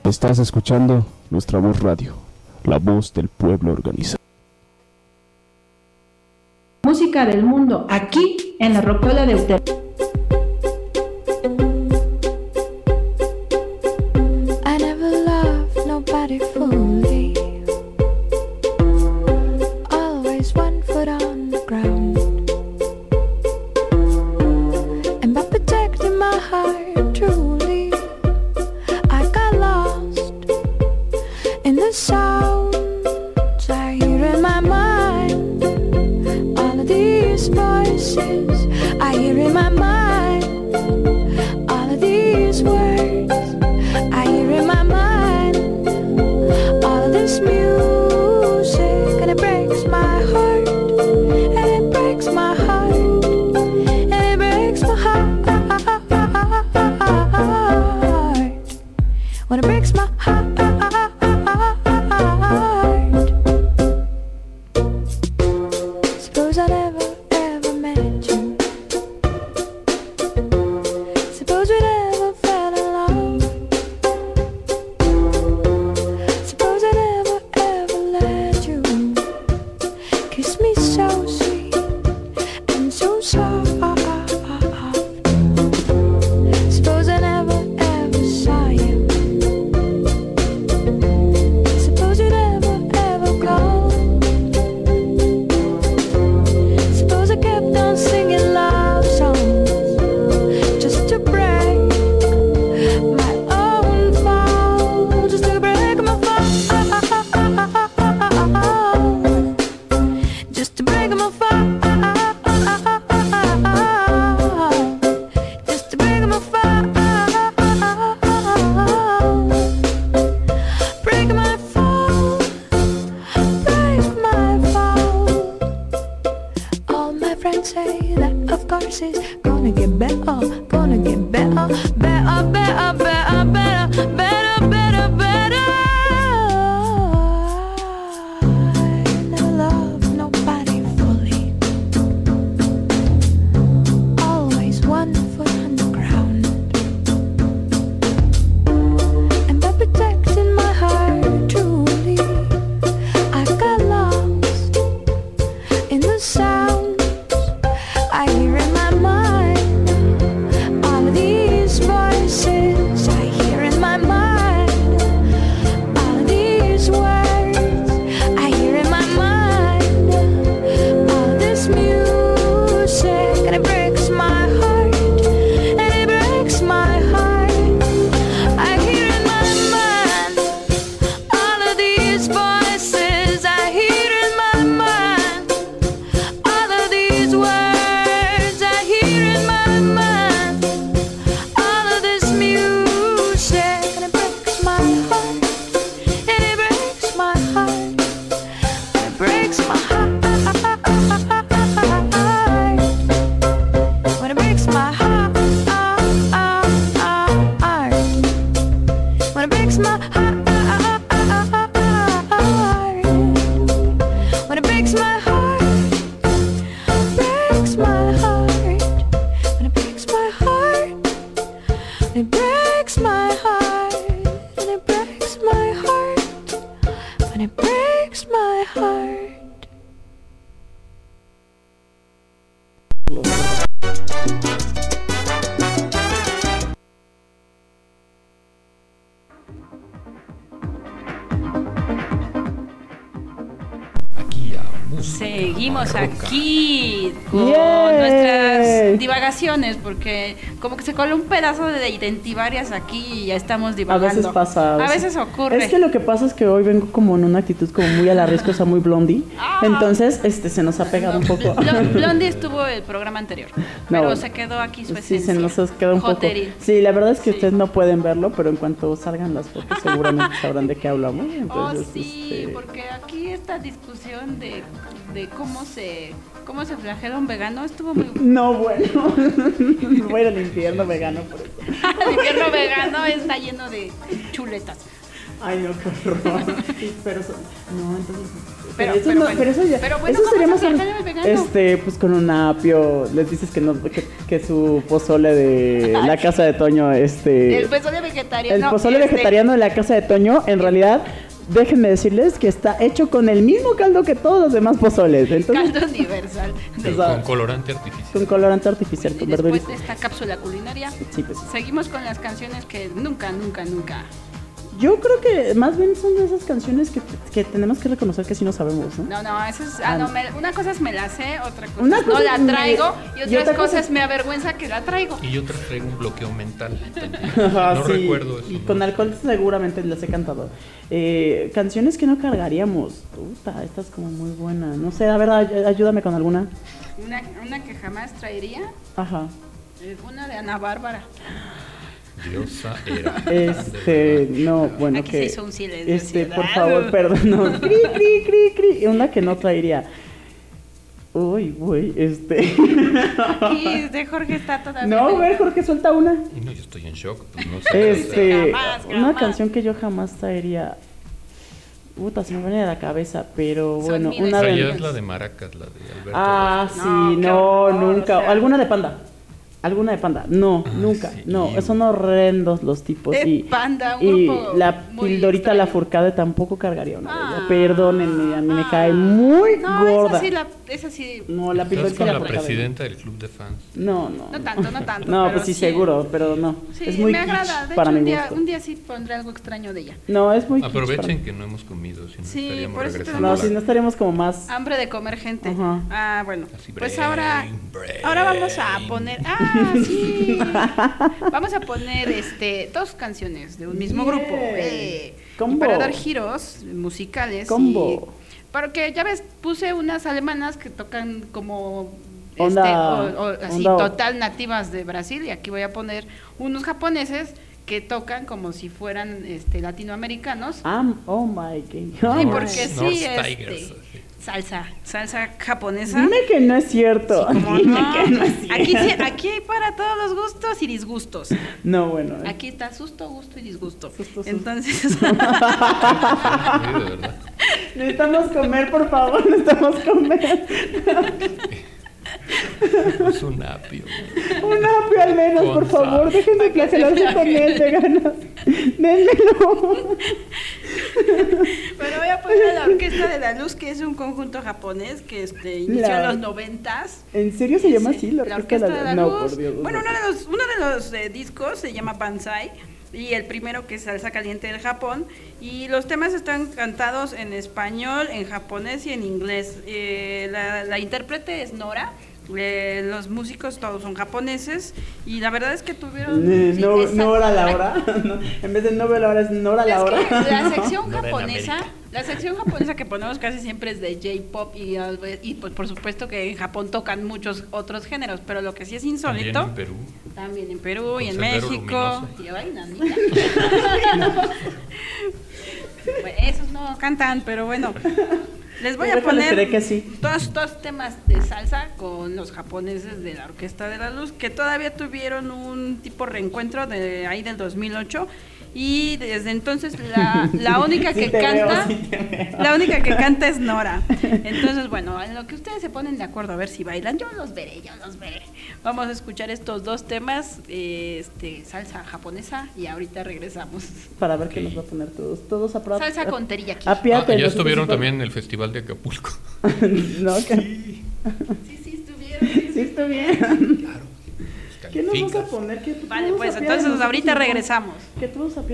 Estás escuchando Nuestra Voz Radio, la voz del pueblo organizado. Música del mundo, aquí en la Rocola de Euter. I never loved nobody fully. Always one foot on the ground. And by protecting my heart truly, I got lost in the sounds I hear in my mind. All of these voices I hear in my mind. All of these words I hear in my mind. All of this music, and it breaks my heart. And it breaks my heart. And it breaks my heart. When it breaks my heart. Suppose I never ever met you. Suppose we never fell in love. Suppose I never ever let you kiss me so sweet and so soft. Suppose I never ever saw you. Suppose you never ever go. Suppose I kept on singing love songs just to break my own fall, just to break my fall, just to break my fall, just to break my fall, break my fall, break my fall. All my friends say that of course it's gonna get better, gonna get better, better, better, better, better, better, better, better. I never loved nobody fully. Always one foot on the ground. And by protecting my heart truly, I got lost in the sounds I hear in my mind. All of these voices I hear in my mind. All of these words I hear in my mind. All of this music, and it breaks my heart. And it breaks my heart. I hear in my mind. All of these voices I hear in my mind. All of these words I hear in my mind. All of this music, and it breaks my heart. And it breaks my heart. And it breaks my heart. When it breaks my heart. When it breaks my heart. When it breaks my heart. Breaks my heart. When it breaks my heart. It breaks my heart. And it breaks my heart. When it breaks my heart. Aquí a música. Seguimos barroca. aquí con ¡Yay! nuestras divagaciones, porque como que se coló un pedazo de identivarias aquí y ya estamos A divagando. veces pasa. A veces ocurre. Es que lo que pasa es que hoy vengo como en una actitud como muy a la riscosa, muy blondie. Entonces, se nos ha pegado un poco. Blondie estuvo el programa anterior, No, pero se quedó aquí su Sí, esencia. se nos queda un poco. Joterín. Sí, la verdad es que ustedes no pueden verlo, pero en cuanto salgan las fotos seguramente sabrán de qué hablamos. Oh, Entonces, sí, porque aquí esta discusión de cómo se flagela un vegano estuvo muy... No, bueno. Voy al infierno vegano por eso. El infierno vegano está lleno de chuletas. Ay, no, qué horror. Sí, pero eso, no, entonces. Pero eso bueno. no, pero eso ya. Pero bueno, eso ¿cómo sería se más flagela el vegano? pues con un apio, les dices que no, que su pozole de la casa de Toño, El pozole vegetariano. El pozole vegetariano de la casa de Toño, en realidad, déjenme decirles que está hecho con el mismo caldo que todos los demás pozoles. Entonces, caldo universal. Pero con colorante artificial. Con colorante artificial, con Y después verduritas. de esta cápsula culinaria, Sí, pues. seguimos con las canciones que nunca. Yo creo que más bien son de esas canciones que tenemos que reconocer que sí no sabemos, ¿no? No, eso es. Una cosa es me la sé, otra cosa Una es no cosa la es me- traigo, y y otras otra cosa cosas es- me avergüenza que la traigo. Y yo traigo un bloqueo mental. Ajá, No sí, recuerdo eso. y ¿no? con alcohol seguramente las he cantado. Canciones que no cargaríamos. Puta, esta es como muy buena. No sé, a ver, ayúdame con alguna. Una que jamás traería, Ajá. una de Ana Bárbara. Diosa era. No, bueno, Aquí que. se hizo un silencio. Por favor, perdón. No. Cri, cri, cri, cri. Una que no traería. Uy, güey, Y de Jorge está todavía. No, a ver, Jorge, suelta una. Y no, yo estoy en shock. Pues no sé. Jamás. Una canción que yo jamás traería. Puta, se me viene de la cabeza, pero Son bueno, miles una de. Traías la de Maracas, la de Alberto. Ah, Rojas. sí, qué no, horror, nunca. o sea. Alguna de Panda. Alguna de Panda. No, nunca. sí. No, son horrendos los tipos. De y Panda, un y grupo la muy Pildorita extraño. la Furcade tampoco cargaría una de ellas. Ah. Perdónenme, a mí me cae muy No, gorda. esa sí. No, la Estás Pildorita con la la Furcade. presidenta del club de fans. No. No tanto. No, pero pues sí, seguro, pero no. Sí, es muy me kitsch agrada. De para hecho, mi gusto. un día sí pondré algo extraño de ella. No, es muy kitsch para Aprovechen mí. que no hemos comido, si no Sí, estaríamos por eso regresando. No, a la- si no estaríamos como más. Hambre de comer gente. Ajá. Ah, bueno. Así, Pues brain, ahora vamos a poner. Ah, sí. Vamos a poner dos canciones de un mismo Yeah. grupo. Combo. Y para dar giros musicales. Combo. Porque ya ves, puse unas alemanas que tocan como Onda- así onda- total nativas de Brasil, y aquí voy a poner unos japoneses que tocan como si fueran latinoamericanos. Oh my god. Sí, porque North sí, Tigers, salsa japonesa. Dime que no es cierto. ¿Cómo Dime no? que no es cierto. Aquí hay para todos los gustos y disgustos. No, bueno. Aquí está susto, gusto y disgusto. Susto. Entonces, Sí, de verdad. Necesitamos comer, por favor, necesitamos comer. Es un apio. Un apio al menos, Con por favor. sal. Déjenme flagelarse con él, veganos. Dénmelo. bueno, voy a poner a la Orquesta de la Luz, que es un conjunto japonés que inició en los 90s. ¿En serio se llama Sí, así? La Orquesta de la Luz. No, por Dios. Bueno, uno de los discos se llama Banzai, y el primero, que es Salsa Caliente del Japón, y los temas están cantados en español, en japonés y en inglés. La intérprete es Nora. Los músicos todos son japoneses, y la verdad es que tuvieron Nora la hora. No, en vez de Nora la hora es Nora la hora. la No. sección Nora en japonesa, América. la sección japonesa que ponemos casi siempre es de J-pop, y pues por supuesto que en Japón tocan muchos otros géneros, pero lo que sí es También insólito, en Perú. también en Perú y en Sendero México. Luminoso. Y ay, nanita. Bueno, esos no cantan, pero bueno. Les voy a Yo reconoceré poner que sí. dos temas de salsa con los japoneses de la Orquesta de la Luz, que todavía tuvieron un tipo reencuentro de ahí del 2008, y desde entonces la única Sí que te canta, veo, sí te veo. la única que canta es Nora. Entonces, bueno, en lo que ustedes se ponen de acuerdo a ver si bailan, yo los veré. Vamos a escuchar estos dos temas, salsa japonesa, y ahorita regresamos. Para ver qué nos va a poner todos a prueba. Salsa con teriyaki. Apiate, Ya nosotros estuvieron sí también en el Festival de Acapulco. No, que Sí estuvieron. sí estuvieron. Claro. ¿Qué nos vas a Calificas. poner? ¿Qué Vale, todos pues apiados, entonces nosotros ahorita no? regresamos. Que todos apiados.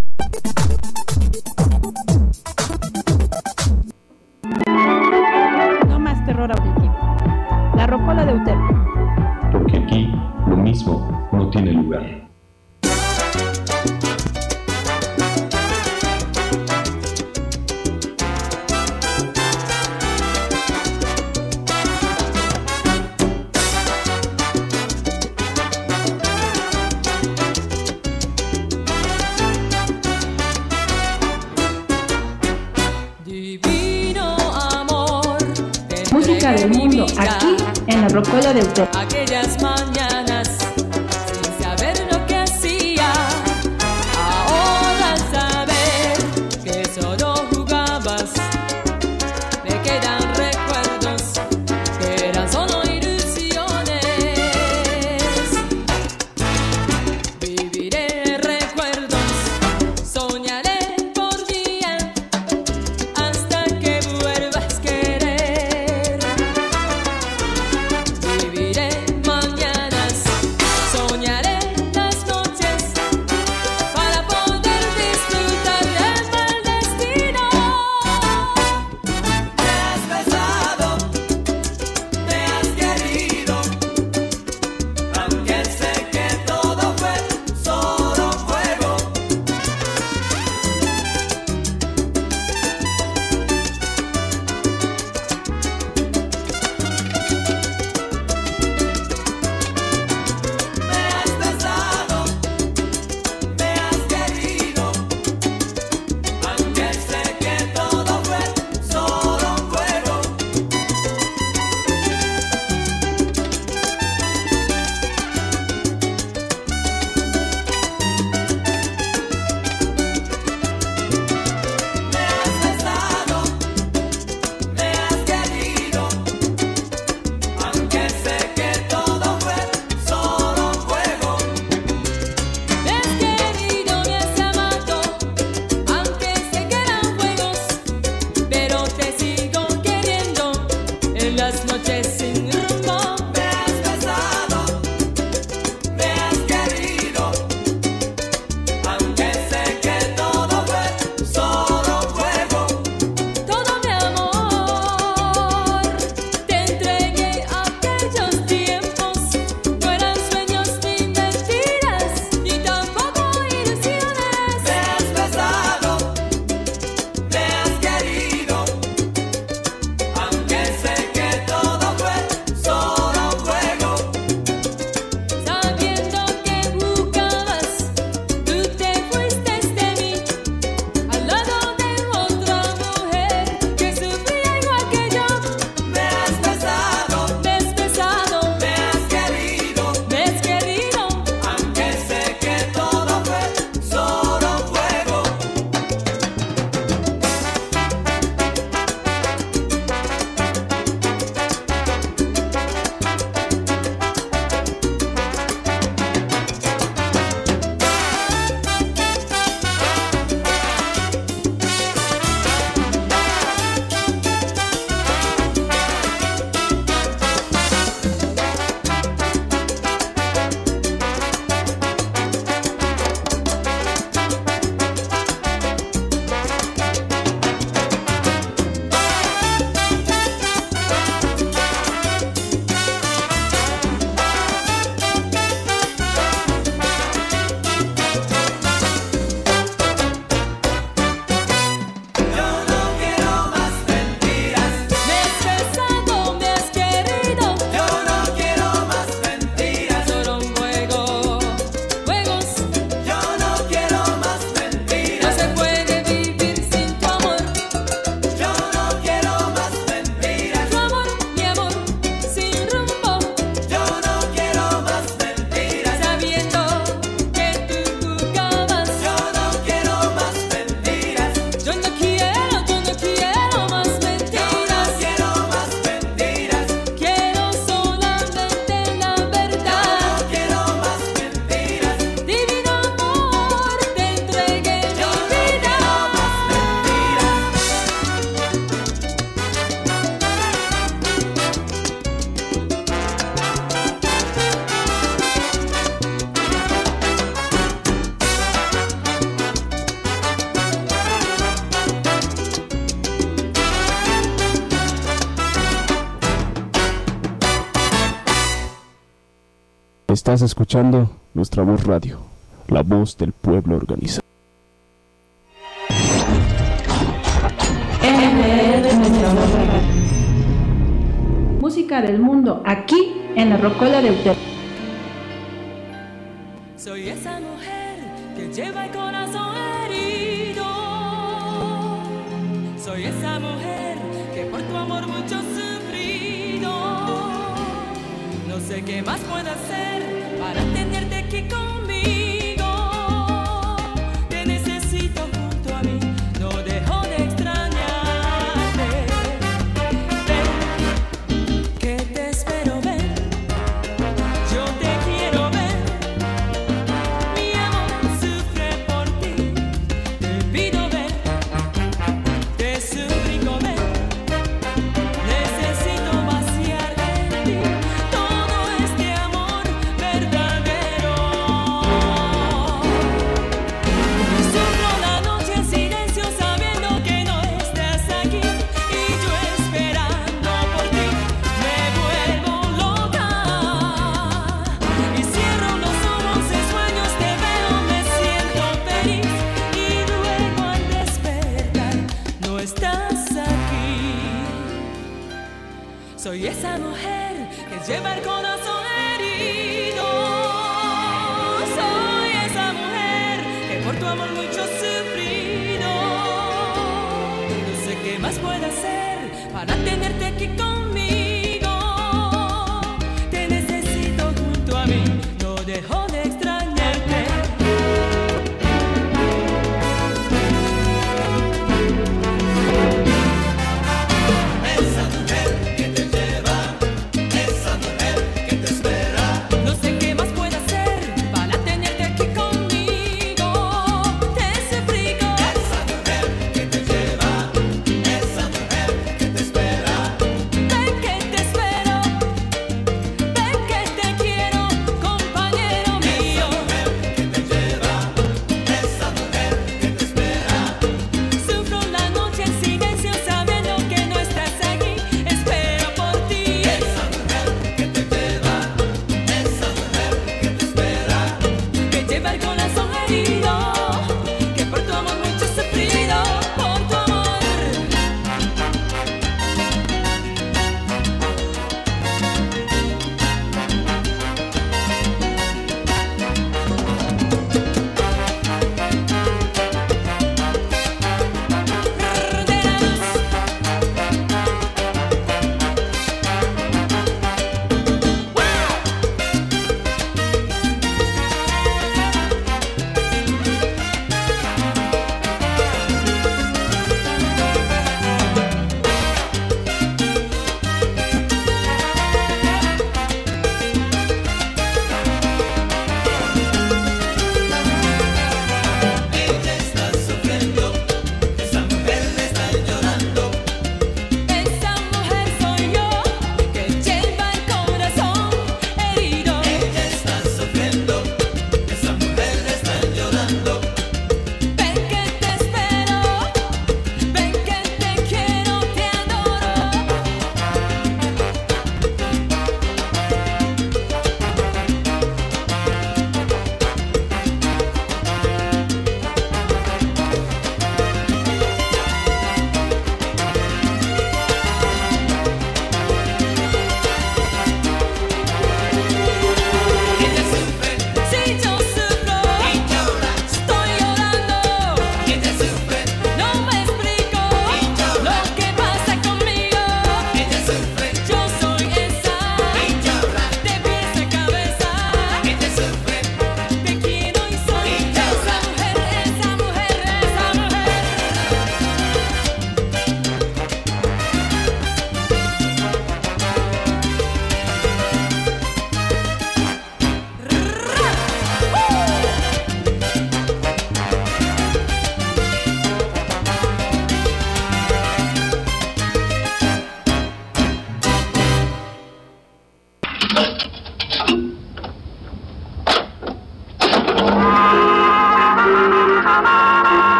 No más terror auditivo. La rocola de Utero. Porque aquí lo mismo no tiene lugar. Divino amor, te Música entregué del mi mundo, vida. aquí en la rocola de Utero. Aquellas mañanas sin saber lo que hacía, ahora al saber que solo jugabas, me quedan recuerdos que eran solo ilusiones. Viviré recuerdos Estás escuchando Nuestra Voz Radio, la voz del pueblo organizado. Música del mundo, aquí en la Rocola de Utero. Soy esa mujer que lleva el corazón herido. Soy esa mujer que por tu amor mucho ha sufrido. No sé qué más puedo hacer para tenerte aquí conmigo. Te necesito junto a mí, no dejo de extrañarte. Ven, que te espero, ven. Yo te quiero ver. Mi amor sufre por ti. Te pido ven. Te suplico ven. Necesito vaciar en ti todo este amor verdadero. Sufro la noche en silencio sabiendo que no estás aquí. Y yo esperando por ti me vuelvo loca. Y cierro los ojos en sueños, te veo, me siento feliz. Y luego al despertar no estás aquí. Soy esa mujer que lleva el corazón herido. Soy esa mujer que por tu amor mucho ha sufrido. No sé qué más puedo hacer para tenerte aquí conmigo. Te necesito junto a mí, no dejo de extrañarte. Esa mujer que te lleva, esa mujer que te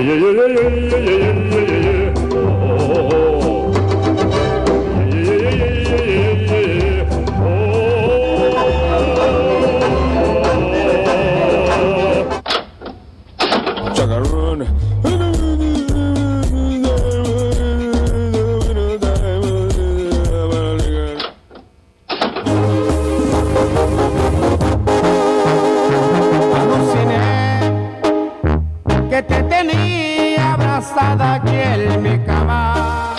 Chacarrón. Aluciné que te tenía abrazada aquí en mi cama.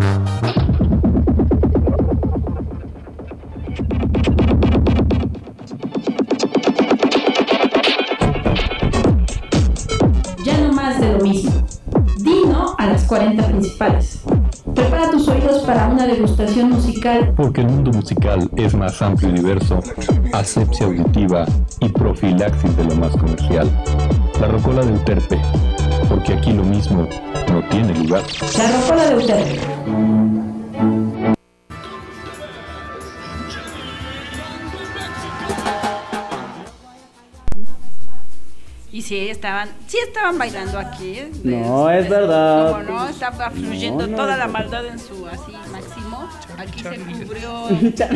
Ya no más de lo mismo. Di no a las 40 principales. Prepara tus oídos para una degustación musical. Porque el mundo musical es más amplio y diverso, asepsia auditiva y profilaxis de lo más comercial. La rocola del terpe, porque aquí lo mismo no tiene lugar. La rocola de Uterpe. Y sí estaban bailando aquí. No, es verdad. Como no, estaba fluyendo No, toda no. la maldad en su así máximo. Aquí se cubrió.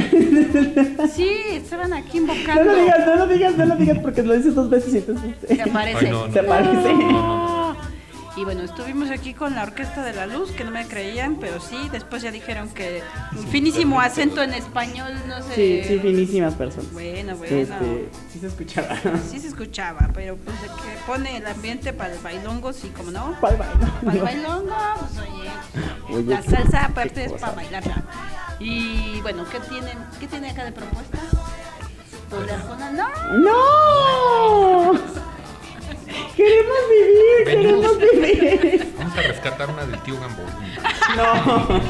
Sí, estaban aquí invocando. No lo digas, porque lo dices 2 veces y entonces Se aparece. Ay, no, se aparece. Y bueno, estuvimos aquí con la Orquesta de la Luz, que no me creían, pero sí, después ya dijeron que un finísimo acento en español, no sé. Sí, finísimas personas. Bueno. Sí se escuchaba. Sí se escuchaba, pero pues de que pone el ambiente para el bailongo, sí, como no. ¿Cuál bailongo? Para el bailongo, pues oye, la qué- salsa aparte qué es cosa. para bailarla. Y bueno, ¿qué tiene acá de propuesta? ¿Poner con la- ¡No! ¡No! ¡Queremos vivir! Vamos a rescatar una del tío Gamboín. No.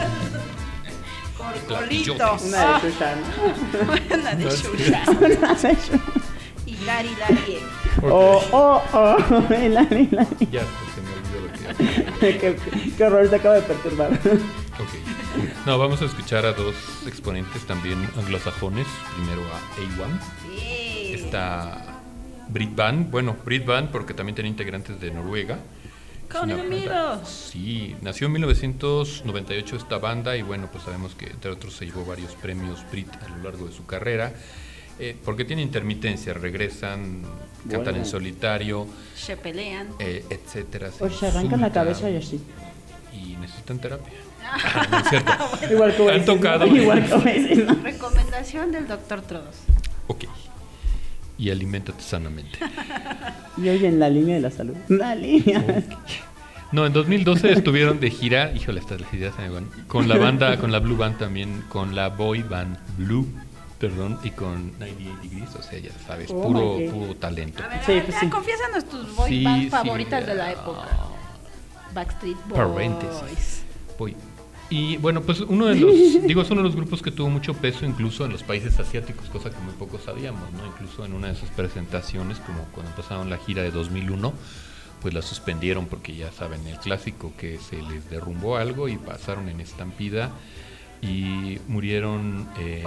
Corcolito. Una de Shushan. Una de No, Shusha. Una de Shushan. Y Lari Lari. Oh. Hilari. Ya, pues, se me olvidó lo que Qué horror, te acaba de perturbar. Ok. No, vamos a escuchar a 2 exponentes también anglosajones. Primero a A1. Está Brit Band. Bueno, Brit Band porque también tiene integrantes de Noruega. Es Con una banda- amigos. Sí, nació en 1998 esta banda y bueno, pues sabemos que entre otros se llevó varios premios Brit a lo largo de su carrera. Porque tiene intermitencia, regresan, cantan en solitario, Se pelean. etcétera. O se arrancan la cabeza y así. Y necesitan terapia. No es cierto. Igual que Han Oasis, ¿no? tocado. Igual que Oasis, ¿no? Recomendación del Dr. Trodos. Ok. Y aliméntate sanamente. Y hoy en la línea de la salud. La línea. No, en 2012 estuvieron de gira, híjole, estas ideas se me van, con la banda, con la Blue Band también, con la Boy Band Blue, perdón, y con 98 Degrees, o sea, ya sabes, Oh puro my God. talento. A ver, Sí, a ver, pues sí. confiésanos tus boy Sí, band sí, favoritas de la época. Backstreet Boys. Paréntesis. Voy. Y bueno, pues uno de los, digo, es uno de los grupos que tuvo mucho peso incluso en los países asiáticos, cosa que muy pocos sabíamos, ¿no? Incluso en una de sus presentaciones, como cuando empezaron la gira de 2001, pues la suspendieron porque ya saben, el clásico que se les derrumbó algo y pasaron en estampida y murieron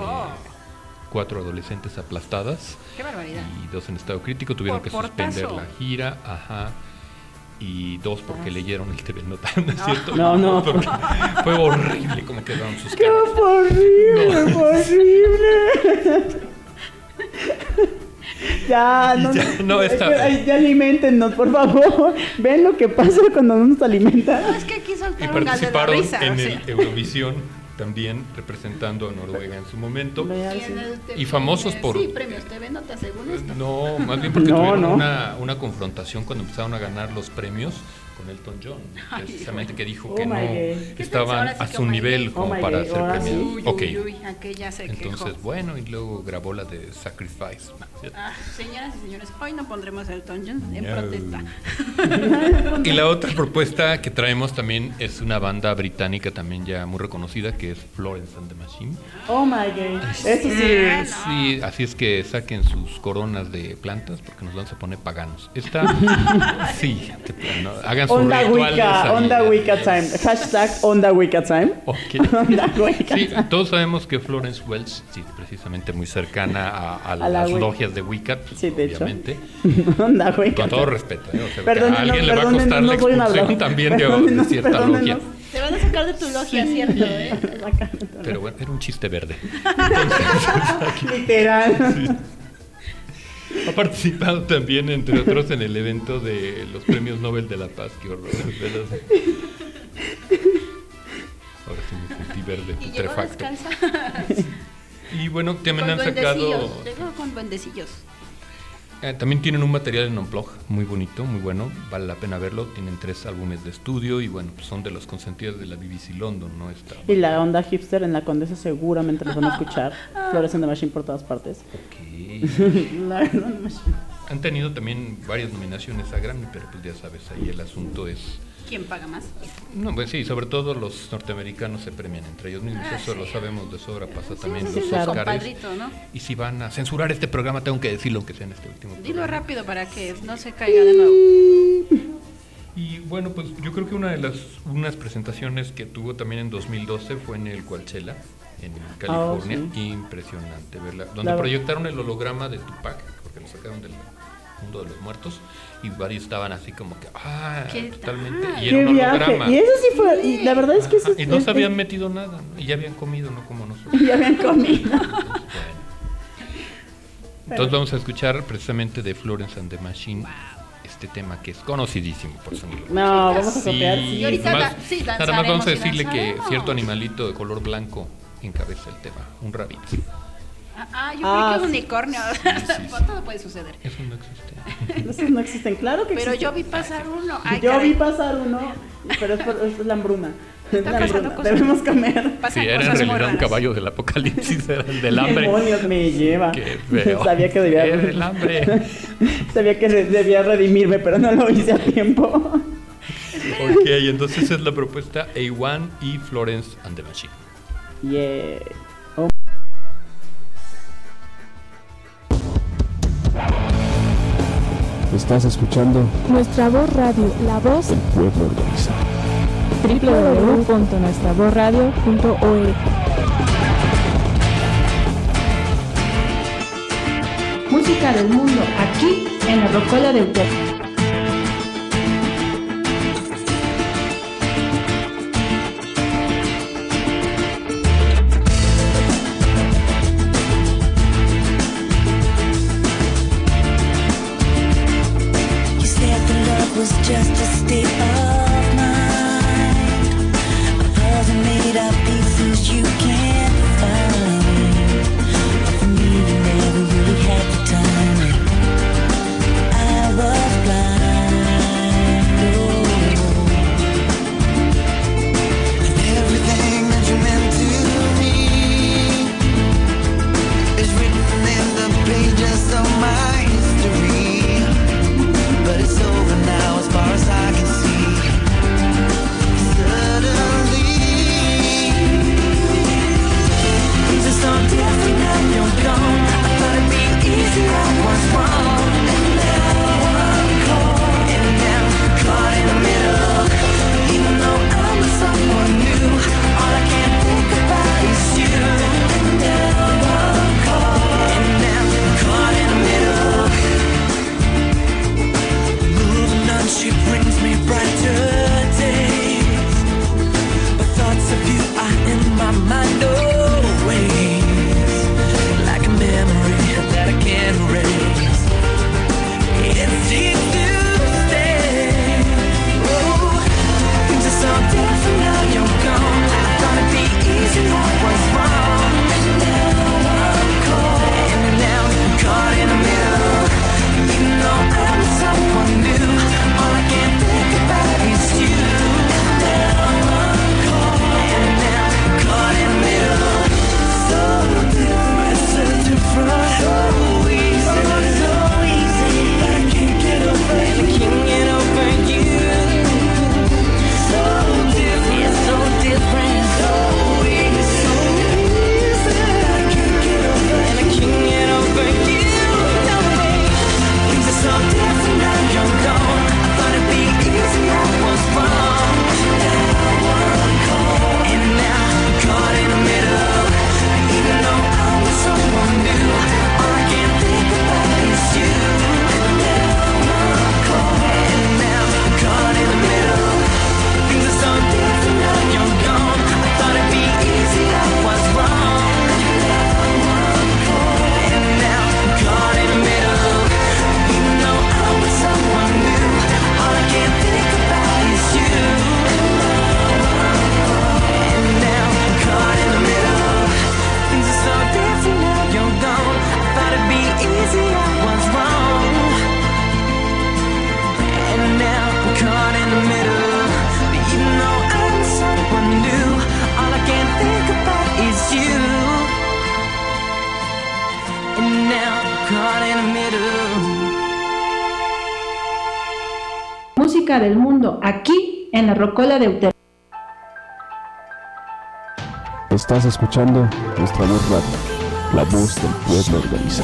4 adolescentes aplastadas. Qué barbaridad. Y 2 en estado crítico, tuvieron Por que suspender portazo. la gira, y 2 porque leyeron el TV Nota, ¿no es cierto? No. Porque fue horrible como quedaron sus ¡Qué caras. horrible! ¡Horrible! Ya, no, no, es está- que, ay, ya aliméntenos, por favor. Ven lo que pasa cuando no nos alimentan. No, es que aquí Y soltaron gal de la participaron risa. en o el sea. Eurovisión también, representando a Noruega en su momento. Y en el Y famosos por... Sí, premios TV Nota, según esto. No, más bien porque No, tuvieron no. una confrontación cuando empezaron a ganar los premios con Elton John, precisamente que dijo que Oh my no God. estaban Ahora sí a que su oh my nivel God. como Oh my para God, ser ahora premiados. Uy, Ok, uy, uy, aquella se entonces quejó. bueno, y luego grabó la de Sacrifice. Señoras y señores, hoy no pondremos el Elton John en No. protesta. Y la otra propuesta que traemos también es una banda británica también ya muy reconocida, que es Florence and the Machine. Oh my God. Eso sí. Sí, así es que saquen sus coronas de plantas porque nos vamos a poner paganos. Esta, sí, no, hagan sus Onda rituales. Wicca, Onda Wicca time. Hashtag Onda Wicca time. Okay. Onda Wicca Sí, time. todos sabemos que Florence Welch, sí, precisamente muy cercana a las Wicca. logias de Wicca, pues, Sí, de hecho. obviamente. Onda Wicca Con todo time. respeto, ¿eh? O sea, Perdónenos, a alguien le va a costar la perdónenos, soy una expulsión loca. también de Perdónenos, cierta perdónenos. logia. Te van a sacar de tu logia, ¿cierto? Pero bueno, era un chiste verde. Literal. Ha participado también, entre otros, en el evento de los premios Nobel de la Paz. Qué horror. Ahora sí me sentí verde, Y llegó putrefacto. descalza. Y bueno, también Con han sacado... duendecillos. Llegó con duendecillos. También tienen un material en Unplug muy bonito, muy bueno, vale la pena verlo. Tienen 3 álbumes de estudio y bueno, pues son de los consentidos de la BBC London, ¿no? Y la onda hipster en la Condesa seguramente los van a escuchar. Florence and the Machine por todas partes. La Onda Machine. Han tenido también varias nominaciones a Grammy, pero pues ya sabes, ahí el asunto es... ¿Quién paga más? No, pues sí, sobre todo los norteamericanos se premian entre ellos mismos, eso lo sabemos de sobra, pasa también en los Oscars. Compadrito, ¿no? Y si van a censurar este programa, tengo que decirlo, aunque sea en este último Dilo programa. rápido para que no se caiga de nuevo. Y bueno, pues yo creo que unas presentaciones que tuvo también en 2012 fue en el Coachella, en California. Sí. Impresionante verla, donde proyectaron el holograma de Tupac, porque lo sacaron del mundo de los muertos, y varios estaban así como que, totalmente, y era ¡Qué un viaje! holograma. Y eso sí fue, y la verdad es que eso Y no se habían metido nada, ¿no? Y ya habían comido, no como nosotros. Y ya habían comido. Entonces vamos a escuchar precisamente de Florence and the Machine este tema que es conocidísimo por su nivel. No, vamos a copiar. Sí, Y ahorita nada más vamos a danzaremos y decirle que danzaremos. cierto animalito de color blanco encabeza el tema, un rabito. Yo creí que un unicornio. sí. Todo puede suceder. Eso no existe. Esos no existen, claro que Pero existen. yo vi pasar uno. Ay, Yo caray. vi pasar uno, pero es la hambruna. Es la pasando hambruna. cosas. Debemos comer. Pasan Sí, era en cosas muy realidad un raras. caballo del apocalipsis, era el del hambre. Demonios me lleva. Qué feo. Sabía que debía. Era el hambre. Sabía que debía redimirme, pero no lo hice a tiempo. Ok, entonces esa es la propuesta A1 y Florence and the Machine. Yeah. Estás escuchando Nuestra Voz Radio, la voz El Pueblo Organizado. www.nuestravozradio.org. Música del mundo, aquí en la Rocola del Pueblo. You said the love was just a state of mind, a puzzle made of pieces you can't find. For me, you never really had the time. I was blind. And everything that you meant to me is written in the pages of my history. But it's over now as far as I can see. música del mundo, aquí en la Rocola de Euterpe. Estás escuchando nuestra voz radio, la voz del pueblo organizado.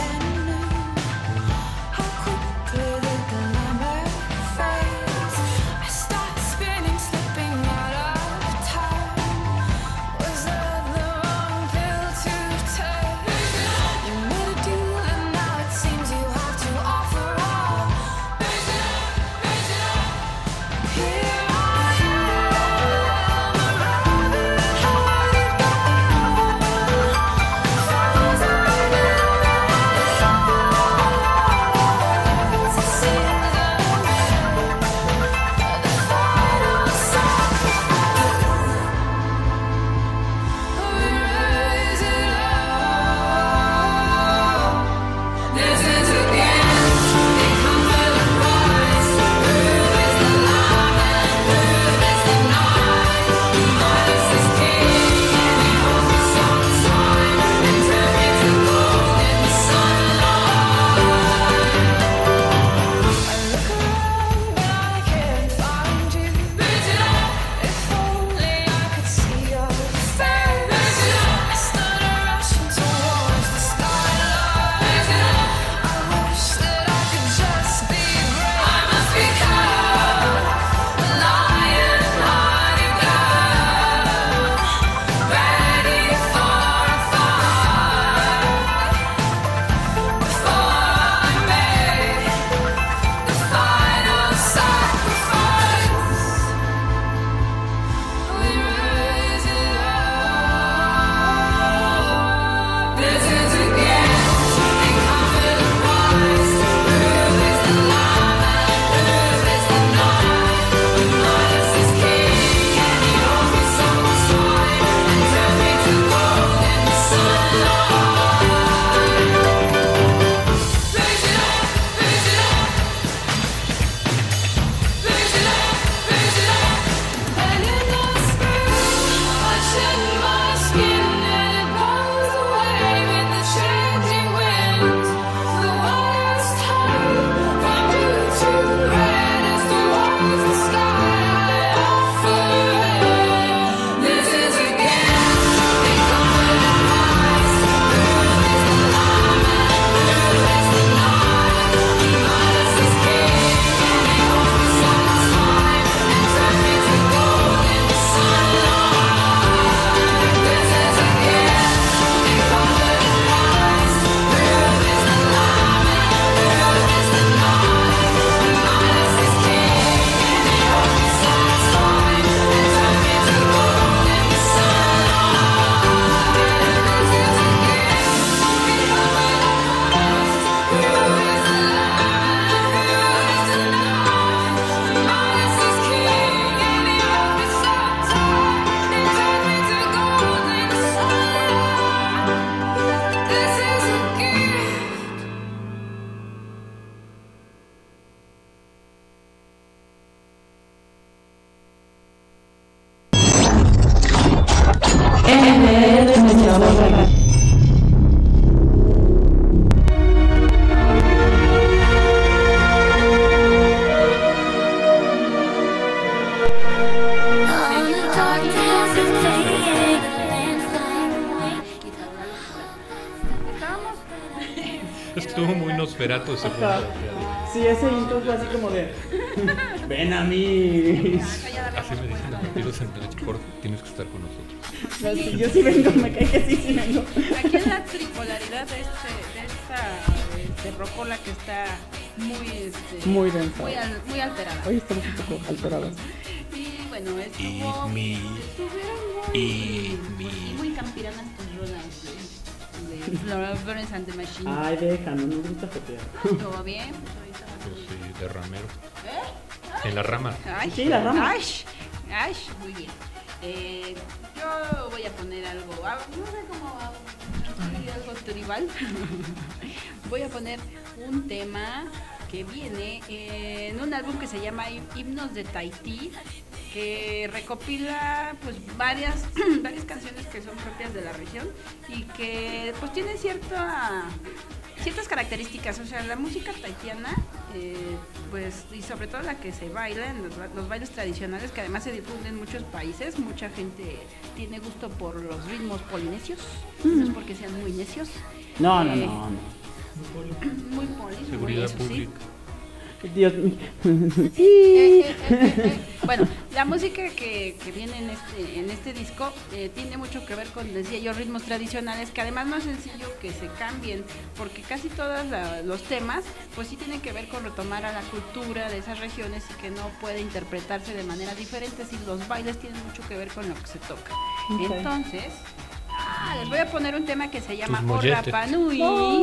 Estuvo muy Nosferatu ese punto. Sí, ese intro fue así como de ven a mí. Así me dicen los vampiros en Blancheport, tienes que estar con nosotros. No, sí, yo sí vengo, me cae que sí vengo. Aquí es la tripolaridad de esta rocola que está muy muy densa. Muy alterada. Hoy estamos un poco alteradas. Y bueno, estuvieron muy campiranas tus rolas de Florence and the Machine. Ay, déjame, no me gusta jotear. ¿Todo bien? Pues sí, de ramero. En la rama. Ay, sí, la rama. Ay, muy bien. Yo voy a poner algo, no sé cómo algo tribal. Voy a poner un tema que viene en un álbum que se llama Himnos de Tahití, que recopila pues varias canciones que son propias de la región y que pues tienen ciertas características. O sea, la música tahitiana pues, y sobre todo la que se baila en los bailes tradicionales, que además se difunden en muchos países. Mucha gente tiene gusto por los ritmos polinesios, no es porque sean muy necios. No. Muy polis. Seguridad muy pública. Dios mío. Bueno, la música que viene en este disco tiene mucho que ver con, decía yo, ritmos tradicionales, que además no es sencillo que se cambien, porque casi todos los temas pues sí tienen que ver con retomar a la cultura de esas regiones y que no puede interpretarse de manera diferente, si los bailes tienen mucho que ver con lo que se toca. Okay. Entonces, les voy a poner un tema que se llama Tus Orra molletes. Panui,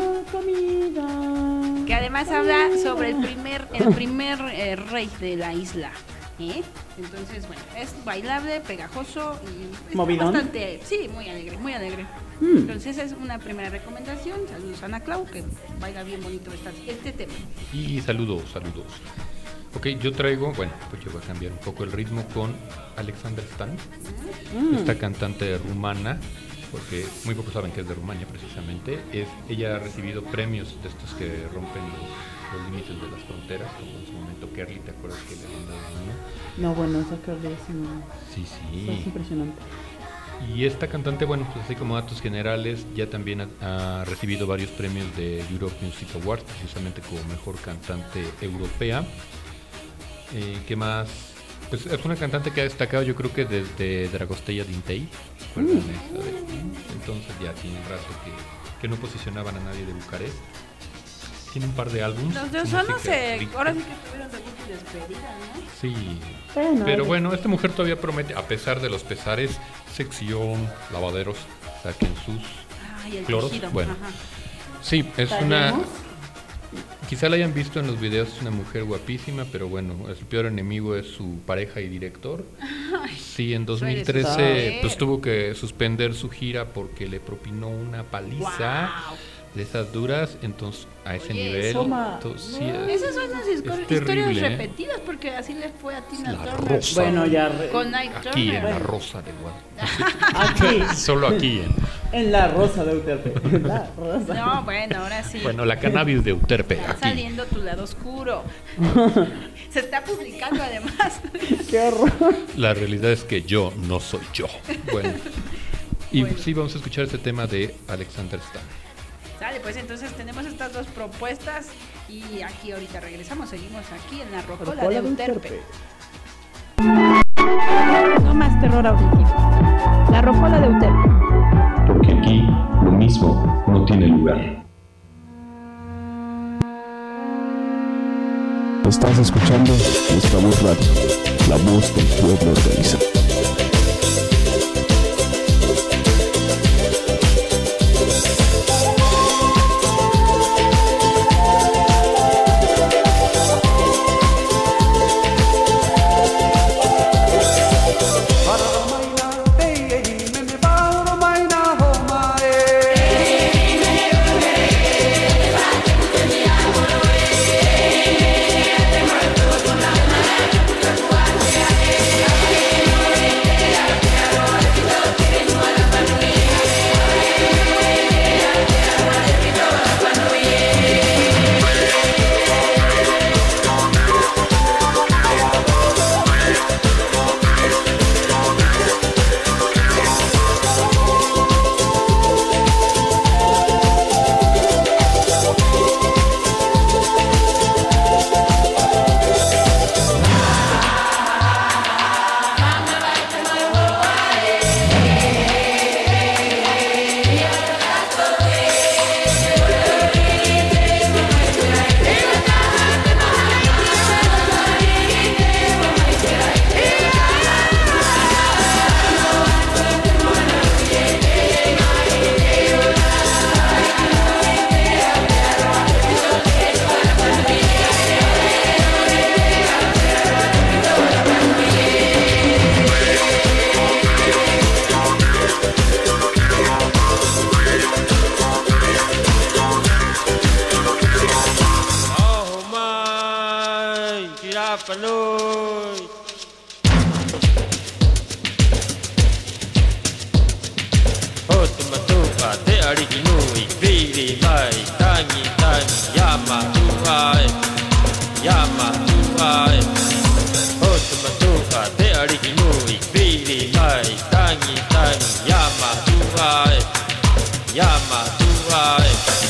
Comida. que además habla sobre el primer rey de la isla. Entonces, bueno, es bailable, pegajoso y está ¿Movidón? bastante, sí, muy alegre, muy alegre. Entonces es una primera recomendación. Saludos a Ana Clau, que baila bien bonito este tema. Y saludos. Ok, yo traigo, bueno, pues yo voy a cambiar un poco el ritmo con Alexander Stan, esta cantante rumana, porque muy pocos saben que es de Rumania precisamente. Ella ha recibido premios de estos que rompen los límites de las fronteras, como en su momento Kerly, ¿te acuerdas que le habían dado uno? No, bueno, esa que es Sí. es impresionante. Y esta cantante, bueno, pues así como datos generales, ya también ha recibido varios premios de Europe Music Awards, precisamente como mejor cantante europea. ¿Qué más? Pues es una cantante que ha destacado, yo creo que desde Dragostella Dintei. Entonces ya tiene un rato que no posicionaban a nadie de Bucarest. Tiene un par de álbumes. Los de Ozono ahora sí que tuvieron debut y despedida, ¿no? Sí, Bueno, pero bueno, esta mujer todavía promete, a pesar de los pesares, sección, lavaderos, saquen sus Ay, el cloros. tejido, Bueno, ajá. sí, es ¿Sabemos? una... Quizá la hayan visto en los videos, es una mujer guapísima, pero bueno, el peor enemigo es su pareja y director. Sí, en 2013 suele pues suceder. tuvo que suspender su gira porque le propinó una paliza de esas duras, entonces a ese Oye, nivel. Toma. Sí, Esas son las historias terrible, ¿eh? repetidas, porque así le fue a Tina La Turner. rosa. Bueno, ya Con Nike Aquí en Turner. la Rosa de Guadalupe. aquí, Solo aquí. en la rosa de Euterpe. La rosa. No, bueno, ahora sí. Bueno, la cannabis de Euterpe. Está Aquí. saliendo tu lado oscuro. Se está publicando además. Qué horror. La realidad es que yo no soy yo. Bueno. Y Bueno. sí, vamos a escuchar este tema de Alexander Stan. Sale, pues entonces tenemos estas dos propuestas y aquí ahorita regresamos, seguimos aquí en la Rocola de Euterpe. No más terror auditivo. La Rocola de Euterpe. Porque aquí lo mismo no tiene lugar. Estás escuchando nuestra voz radio, la voz del pueblo organizado. Yama Tuai Otu Matuka Te Ariki Nui Piri Mai Tangi Tangi Yama Tuai Yama Tuai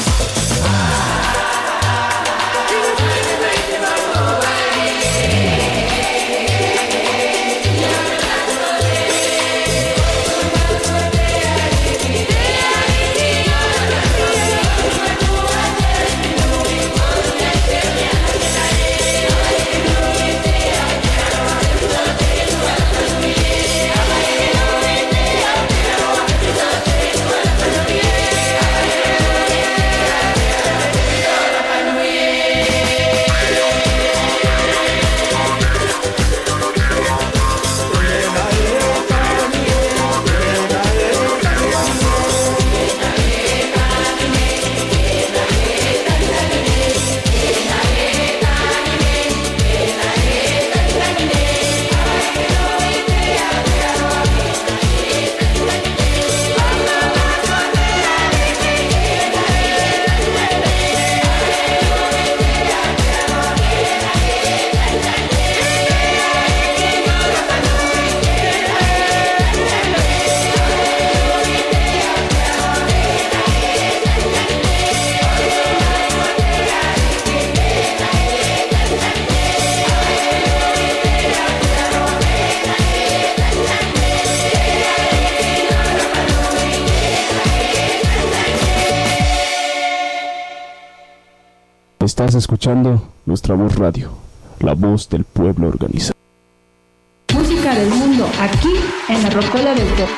Estás escuchando Nuestra Voz Radio, la voz del pueblo organizado. Música del mundo, aquí en la Rocola del Pop.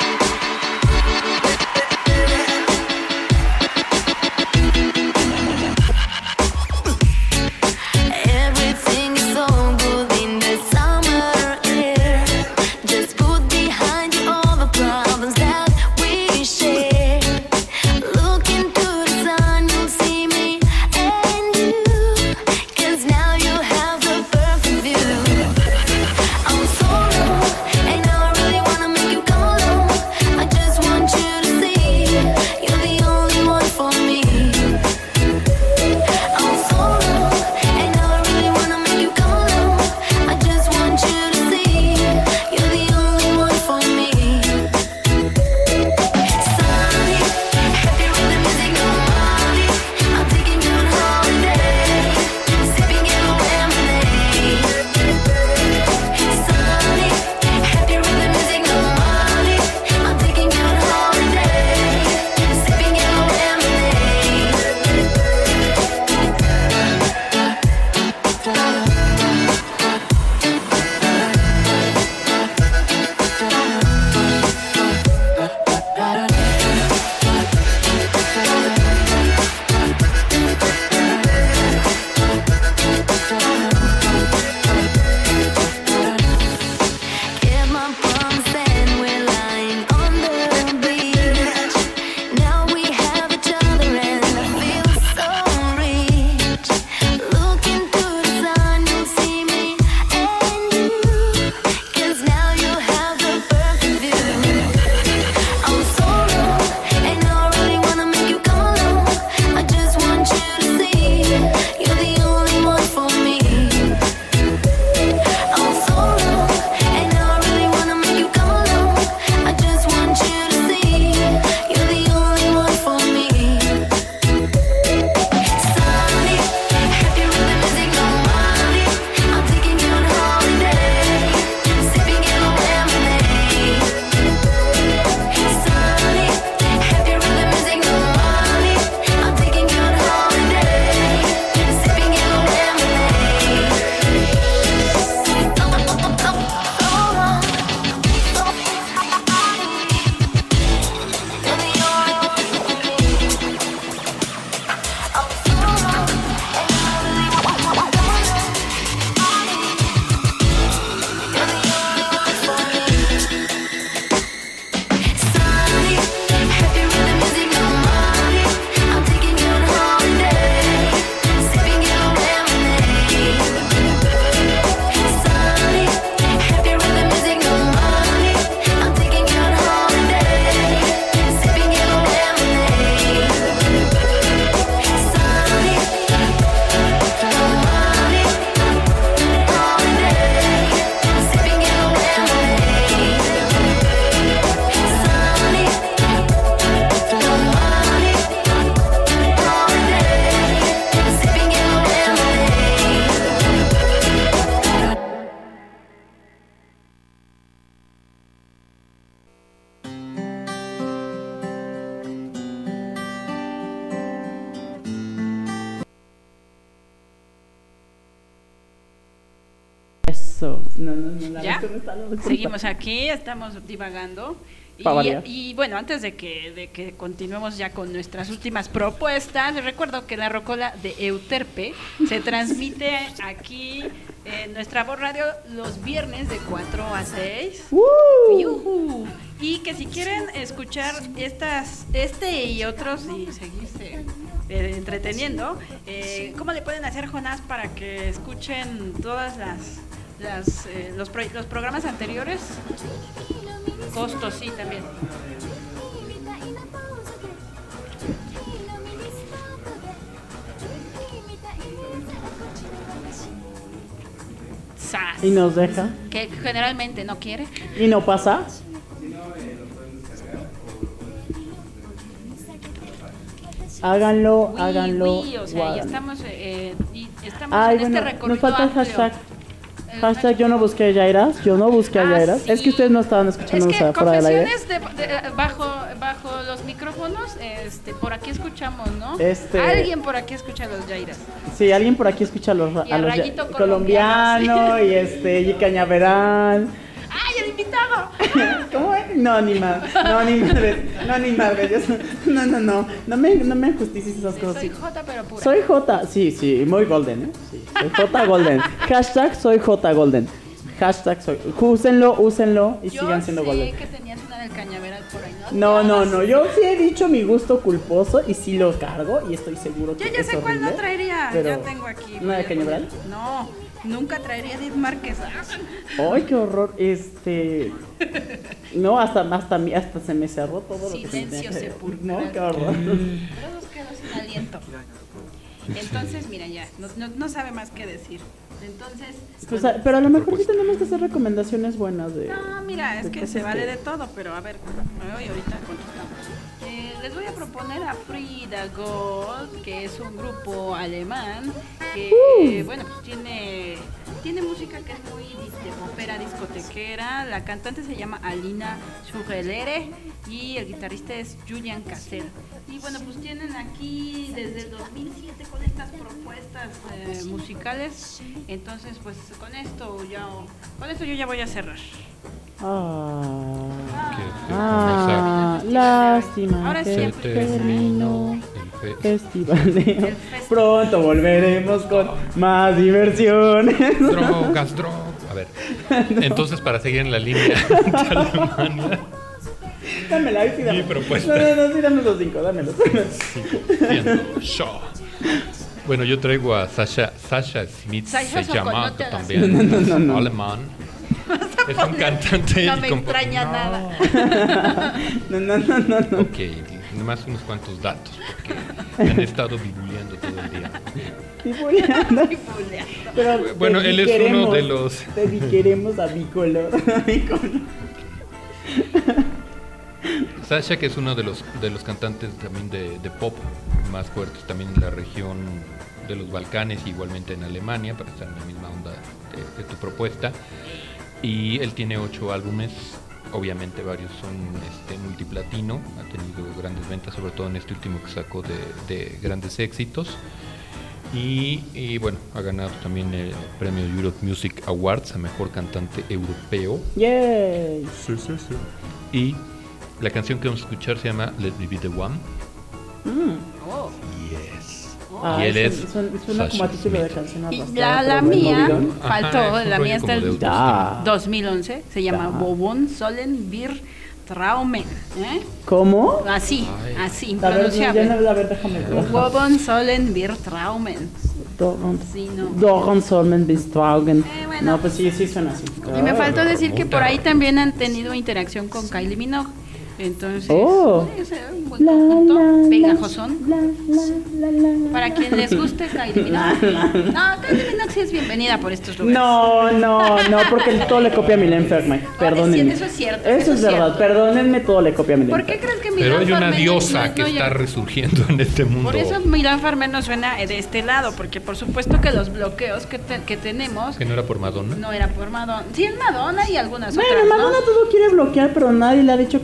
Everything is so good in the summer air. Just put behind you all the problems that we share. Look into the sun, you'll see me and you. 'Cause now you have the perfect view. I'm so low, and now I really wanna make you come along. eso. No, la ¿Ya? lectura está loca. Seguimos aquí, estamos divagando. Pa' variar. Y bueno, antes de que continuemos ya con nuestras últimas propuestas, les recuerdo que la Rocola de Euterpe se transmite aquí en nuestra voz radio los viernes de 4 a 6. ¡Yujú! Y que si quieren escuchar este y otros y seguirse entreteniendo, ¿cómo le pueden hacer, Jonás, para que escuchen todas los programas anteriores? Costos, sí, también. ¡Sas! Y nos deja. Que generalmente no quiere. ¿Y no pasa? Háganlo. Sí, o sea, Guau. y estamos Ay, en bueno, este recorrido nos falta el amplio. hashtag. Hashtag yo no busqué a Yairas. Yo no busqué a Yairas. sí. Es que ustedes no estaban escuchando Es que fuera del aire. confesiones bajo los micrófonos, por aquí escuchamos, ¿no? Este- Alguien por aquí escucha a los Yairas. Sí, alguien por aquí escucha a los, Y a Rayito colombiano y y Cañaveral. ¡Ay, el invitado! ¿Cómo es? No, ni madre. No me justicies esas cosas. Soy J, pero pura. Soy J, sí, muy golden, ¿eh? Sí, soy J golden. Hashtag soy J golden. Hashtag soy. Úsenlo y sigan siendo golden. Yo sé que tenías una del Cañaveral por ahí, ¿no? No. Yo sí he dicho mi gusto culposo y sí lo cargo y estoy seguro que Yo ya es sé cuál horrible, no traería. pero- Ya tengo aquí. ¿Una de Cañaveral? No, nunca traería Edith Márquez. Ay, qué horror. No, hasta se me cerró todo lo que Silencio tenía que- sepulcral. No, qué horror. Todos quedó sin aliento. Entonces, mira, ya, no sabe más qué decir. Entonces, Pues, pero a lo mejor sí tenemos que hacer recomendaciones buenas de. no, mira, es de que cosas se vale de todo, pero a ver, ahorita contestamos. Les voy a proponer a Frida Gold, que es un grupo alemán que, bueno, pues tiene música que es muy ópera discotequera. La cantante se llama Alina Schurelere y el guitarrista es Julian Cassel. Y bueno, pues tienen aquí desde el 2007 con estas propuestas musicales. Entonces, pues con esto yo ya voy a cerrar. Lástima. Ahora que sí, terminó el festival. Pronto volveremos con más diversiones. Drogas. A ver, entonces para seguir en la línea de Alemania, Dámela, ahí sí, mi dámela. propuesta. No, sí, dame los 5, dámelos. Bueno, yo traigo a Sasha Smith, Sasha se llama Sokol, no te también alemán. Es un cantante No y me extraña nada. No. Ok, nomás unos cuantos datos, porque han estado bibuleando todo el día. Pero Bueno, él es uno de los... Dediqueremos a Bicolor. Sasha, que es uno de los cantantes también de pop más fuertes también en la región de los Balcanes, igualmente en Alemania, para estar en la misma onda de tu propuesta. Y él tiene 8 álbumes, obviamente varios son multiplatino, ha tenido grandes ventas, sobre todo en este último que sacó de grandes éxitos. Y bueno, ha ganado también el premio Europe Music Awards a Mejor Cantante Europeo. Yay. Sí. Y la canción que vamos a escuchar se llama Let Me Be The One. Oh. Yes. Ah, Y él es suena como a Sasha título de Smith. canción Y arrastrada, la pero muy mía movidón. faltó, Ajá, es un la mía rollo está como el de autoestima. 2011, se llama Wovon Sollen Wir Traumen. ¿Cómo? Así, A ver, impronunciable. a ver, déjame ver. Wovon Sollen Wir Traumen. Sí, no. Doron Solmen bis Traugen. No, pues sí suena así. Y me faltó decir que por ahí también han tenido interacción con Kylie Minogue. Entonces, es un buen conjunto, pegajosón. Para quien les guste Kylie Minogue. No, Kylie Minogue sí es bienvenida por estos lugares. No, porque todo le copia a Milen Ferman. Perdónenme. Eso es cierto. Eso es verdad, cierto. perdónenme, todo le copia a Milen. ¿Por qué crees que Pero Milán hay una Farmer diosa no que está llega? resurgiendo en este mundo. Por eso Milán Farmer no suena de este lado, porque por supuesto que los bloqueos que tenemos Que no era por Madonna. no era por Madonna. Sí, es Madonna y algunas Bueno, otras, Madonna ¿no? todo quiere bloquear, pero nadie le ha dicho que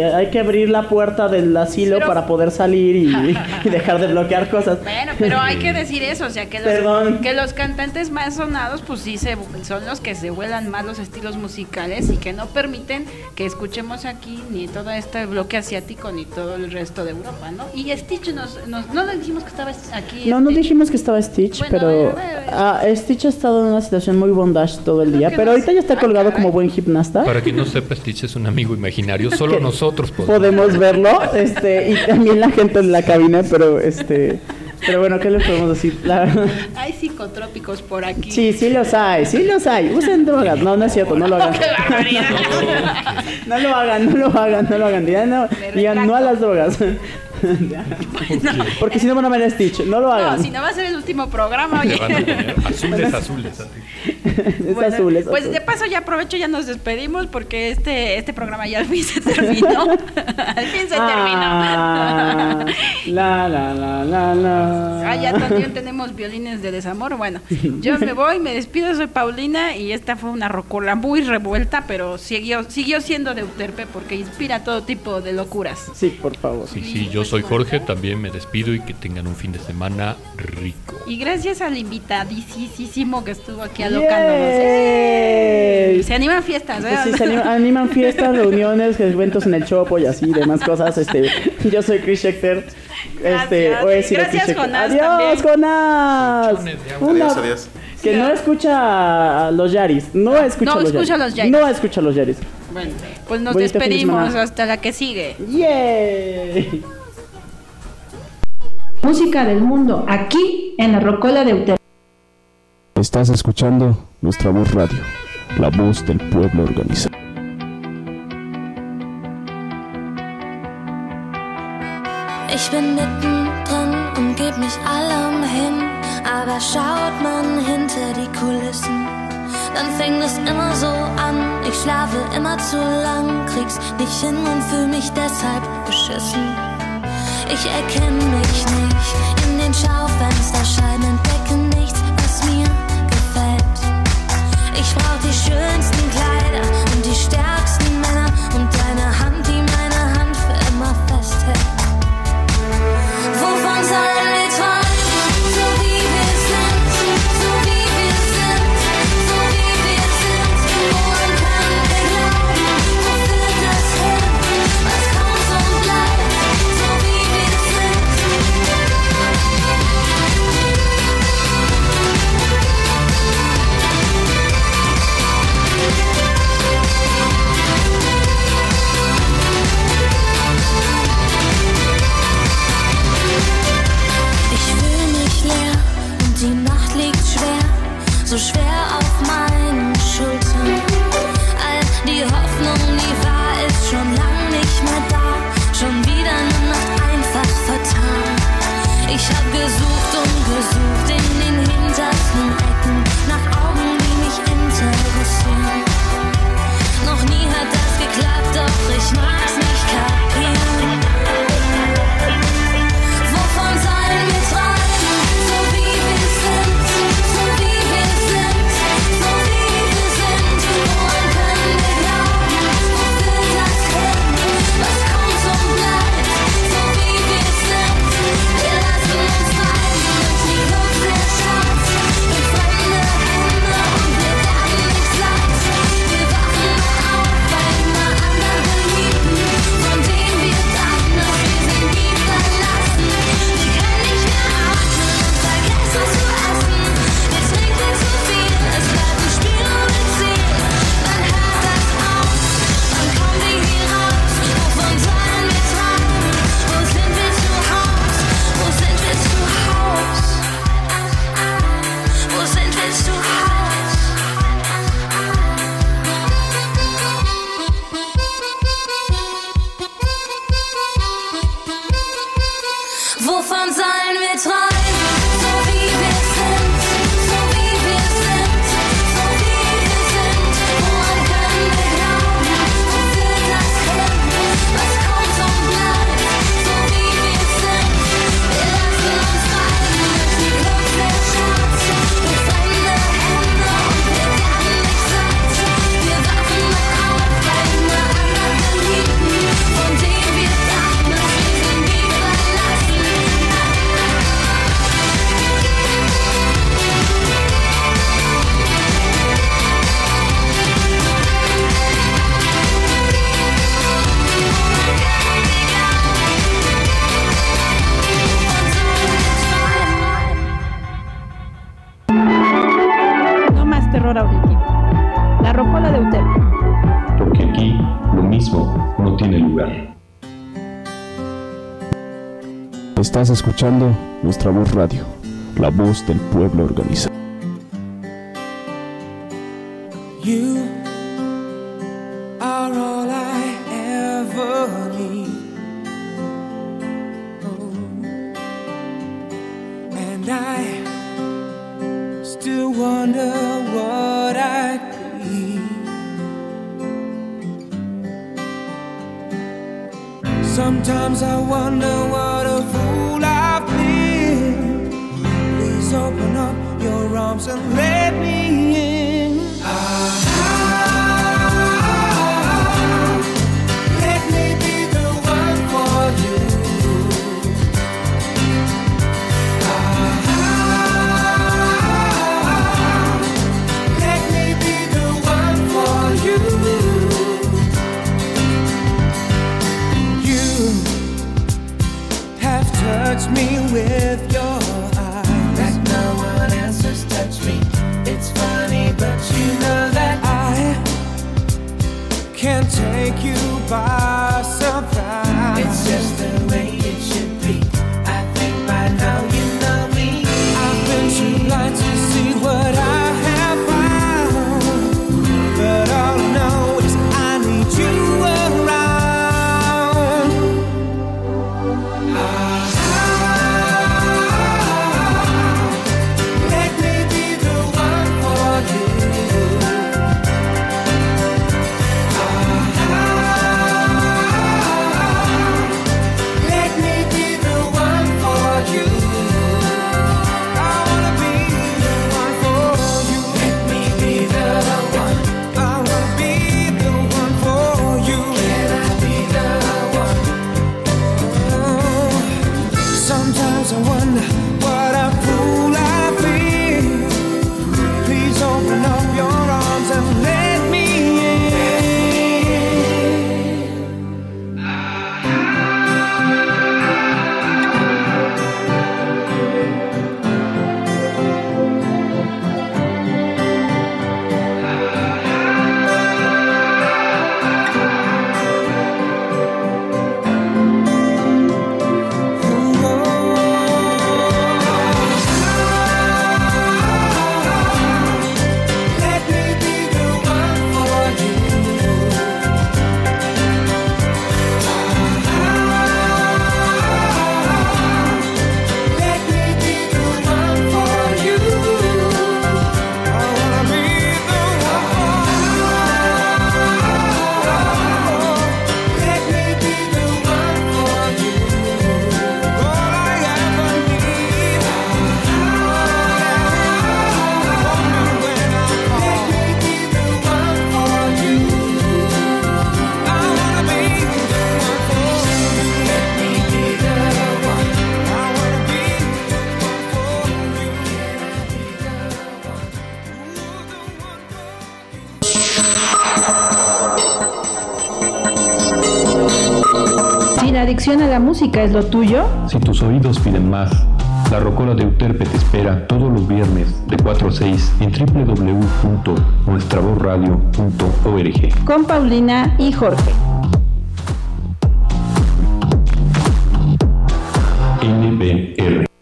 hay que abrir la puerta del asilo para poder salir y dejar de bloquear cosas. Bueno, pero hay que decir eso, o sea, que los cantantes más sonados, pues sí son los que se vuelan más los estilos musicales y que no permiten que escuchemos aquí ni todo este bloque asiático ni todo el resto de Europa, ¿no? Y Stitch no le dijimos que estaba aquí. No dijimos que estaba Stitch, bueno, pero Stitch ha estado en una situación muy bondage todo el día, pero ahorita ya está colgado como buen gimnasta. Para quien no sepa, Stitch es un amigo imaginario, solo nosotros podemos verlo, y también la gente en la cabina, pero bueno, ¿qué les podemos decir? Hay psicotrópicos por aquí. Sí los hay. Usen drogas. No es cierto, no lo hagan. No lo hagan. Digan no a las drogas. Porque si no van a ver a Stitch, no lo hagan. No, si no va a ser el último programa, oye. Van a tener azules. Bueno, azules. Pues de paso ya aprovecho, ya nos despedimos porque este programa ya al fin se terminó. Al fin se terminó. Ya también tenemos violines de desamor. Bueno, yo me voy, me despido, soy Paulina y esta fue una rocola muy revuelta, pero siguió siendo de Euterpe porque inspira todo tipo de locuras. Sí, por favor. Sí, yo soy Jorge, también me despido y que tengan un fin de semana rico. Y gracias al invitadísimo que estuvo aquí alocándonos. Se animan fiestas, ¿eh? Sí, se animan fiestas, reuniones, eventos en el Chopo y así, demás cosas. Yo soy Chris Schechter. Gracias, Jonás. Adiós, Jonás. Adiós. Que no escucha a los Yaris. No escucha a los Yaris. Bueno, pues nos despedimos hasta la que sigue. ¡Yay! Música del mundo, aquí en la Rocola de Euterpe. Estás escuchando Nuestra Voz Radio, la voz del pueblo organizado. Ich bin mittendrin und geb mich allem hin, aber schaut man hinter die Kulissen, dann fängt es immer so an. Ich schlafe immer zu lang, krieg's nicht hin und fühl mich deshalb beschissen. Ich erkenn mich nicht in den Schaufensterscheiben, entdecke nichts, was mir gefällt. Ich brauch die schönsten Kleider und die stärksten Männer und deine Hand, die meine Hand für immer festhält. Wovon sollen wir träumen, so wie wir sind, so wie wir sind, so wie wir sind? Woran können wir glauben, wo führt das hin? Was kommt und bleibt, so wie wir sind. La Rocola de Euterpe. Porque aquí lo mismo no tiene lugar. Estás escuchando Nuestra Voz Radio, la voz del pueblo organizado. You are all I ever need. And I still wonder what I'd be. Sometimes I wonder what a fool I've been. Please open up your arms and let me in. Let me be the one for you. Let me be the one for you. You have touched me with your eyes like no one else has touched me. It's funny, but you know that I can't take you by surprise. It's just the way it should be. I think by now you know me. I've been too blind to see what I have found, but all I know is I need you around. Let me be the one for you. Let me be the one for you. I wanna be the one for you. Let me be the one. I wanna be the one for you. Can I be the one? Sometimes I wonder what a fool I've been. Please open up your arms and let me in. Let me be the one for you. Let me be the one for you. I wanna be the one. Let me be the one for you. All I ever need. Let me be the one for you. I wanna be the one for you. Let me be the one. I wanna be the one for you. Si la adicción a la música es lo tuyo, Si tus oídos piden más, La Rocola de Euterpe te espera todos los viernes de 4 a 6 en www.nuestravozradio.org. con Paulina y Jorge. NBR.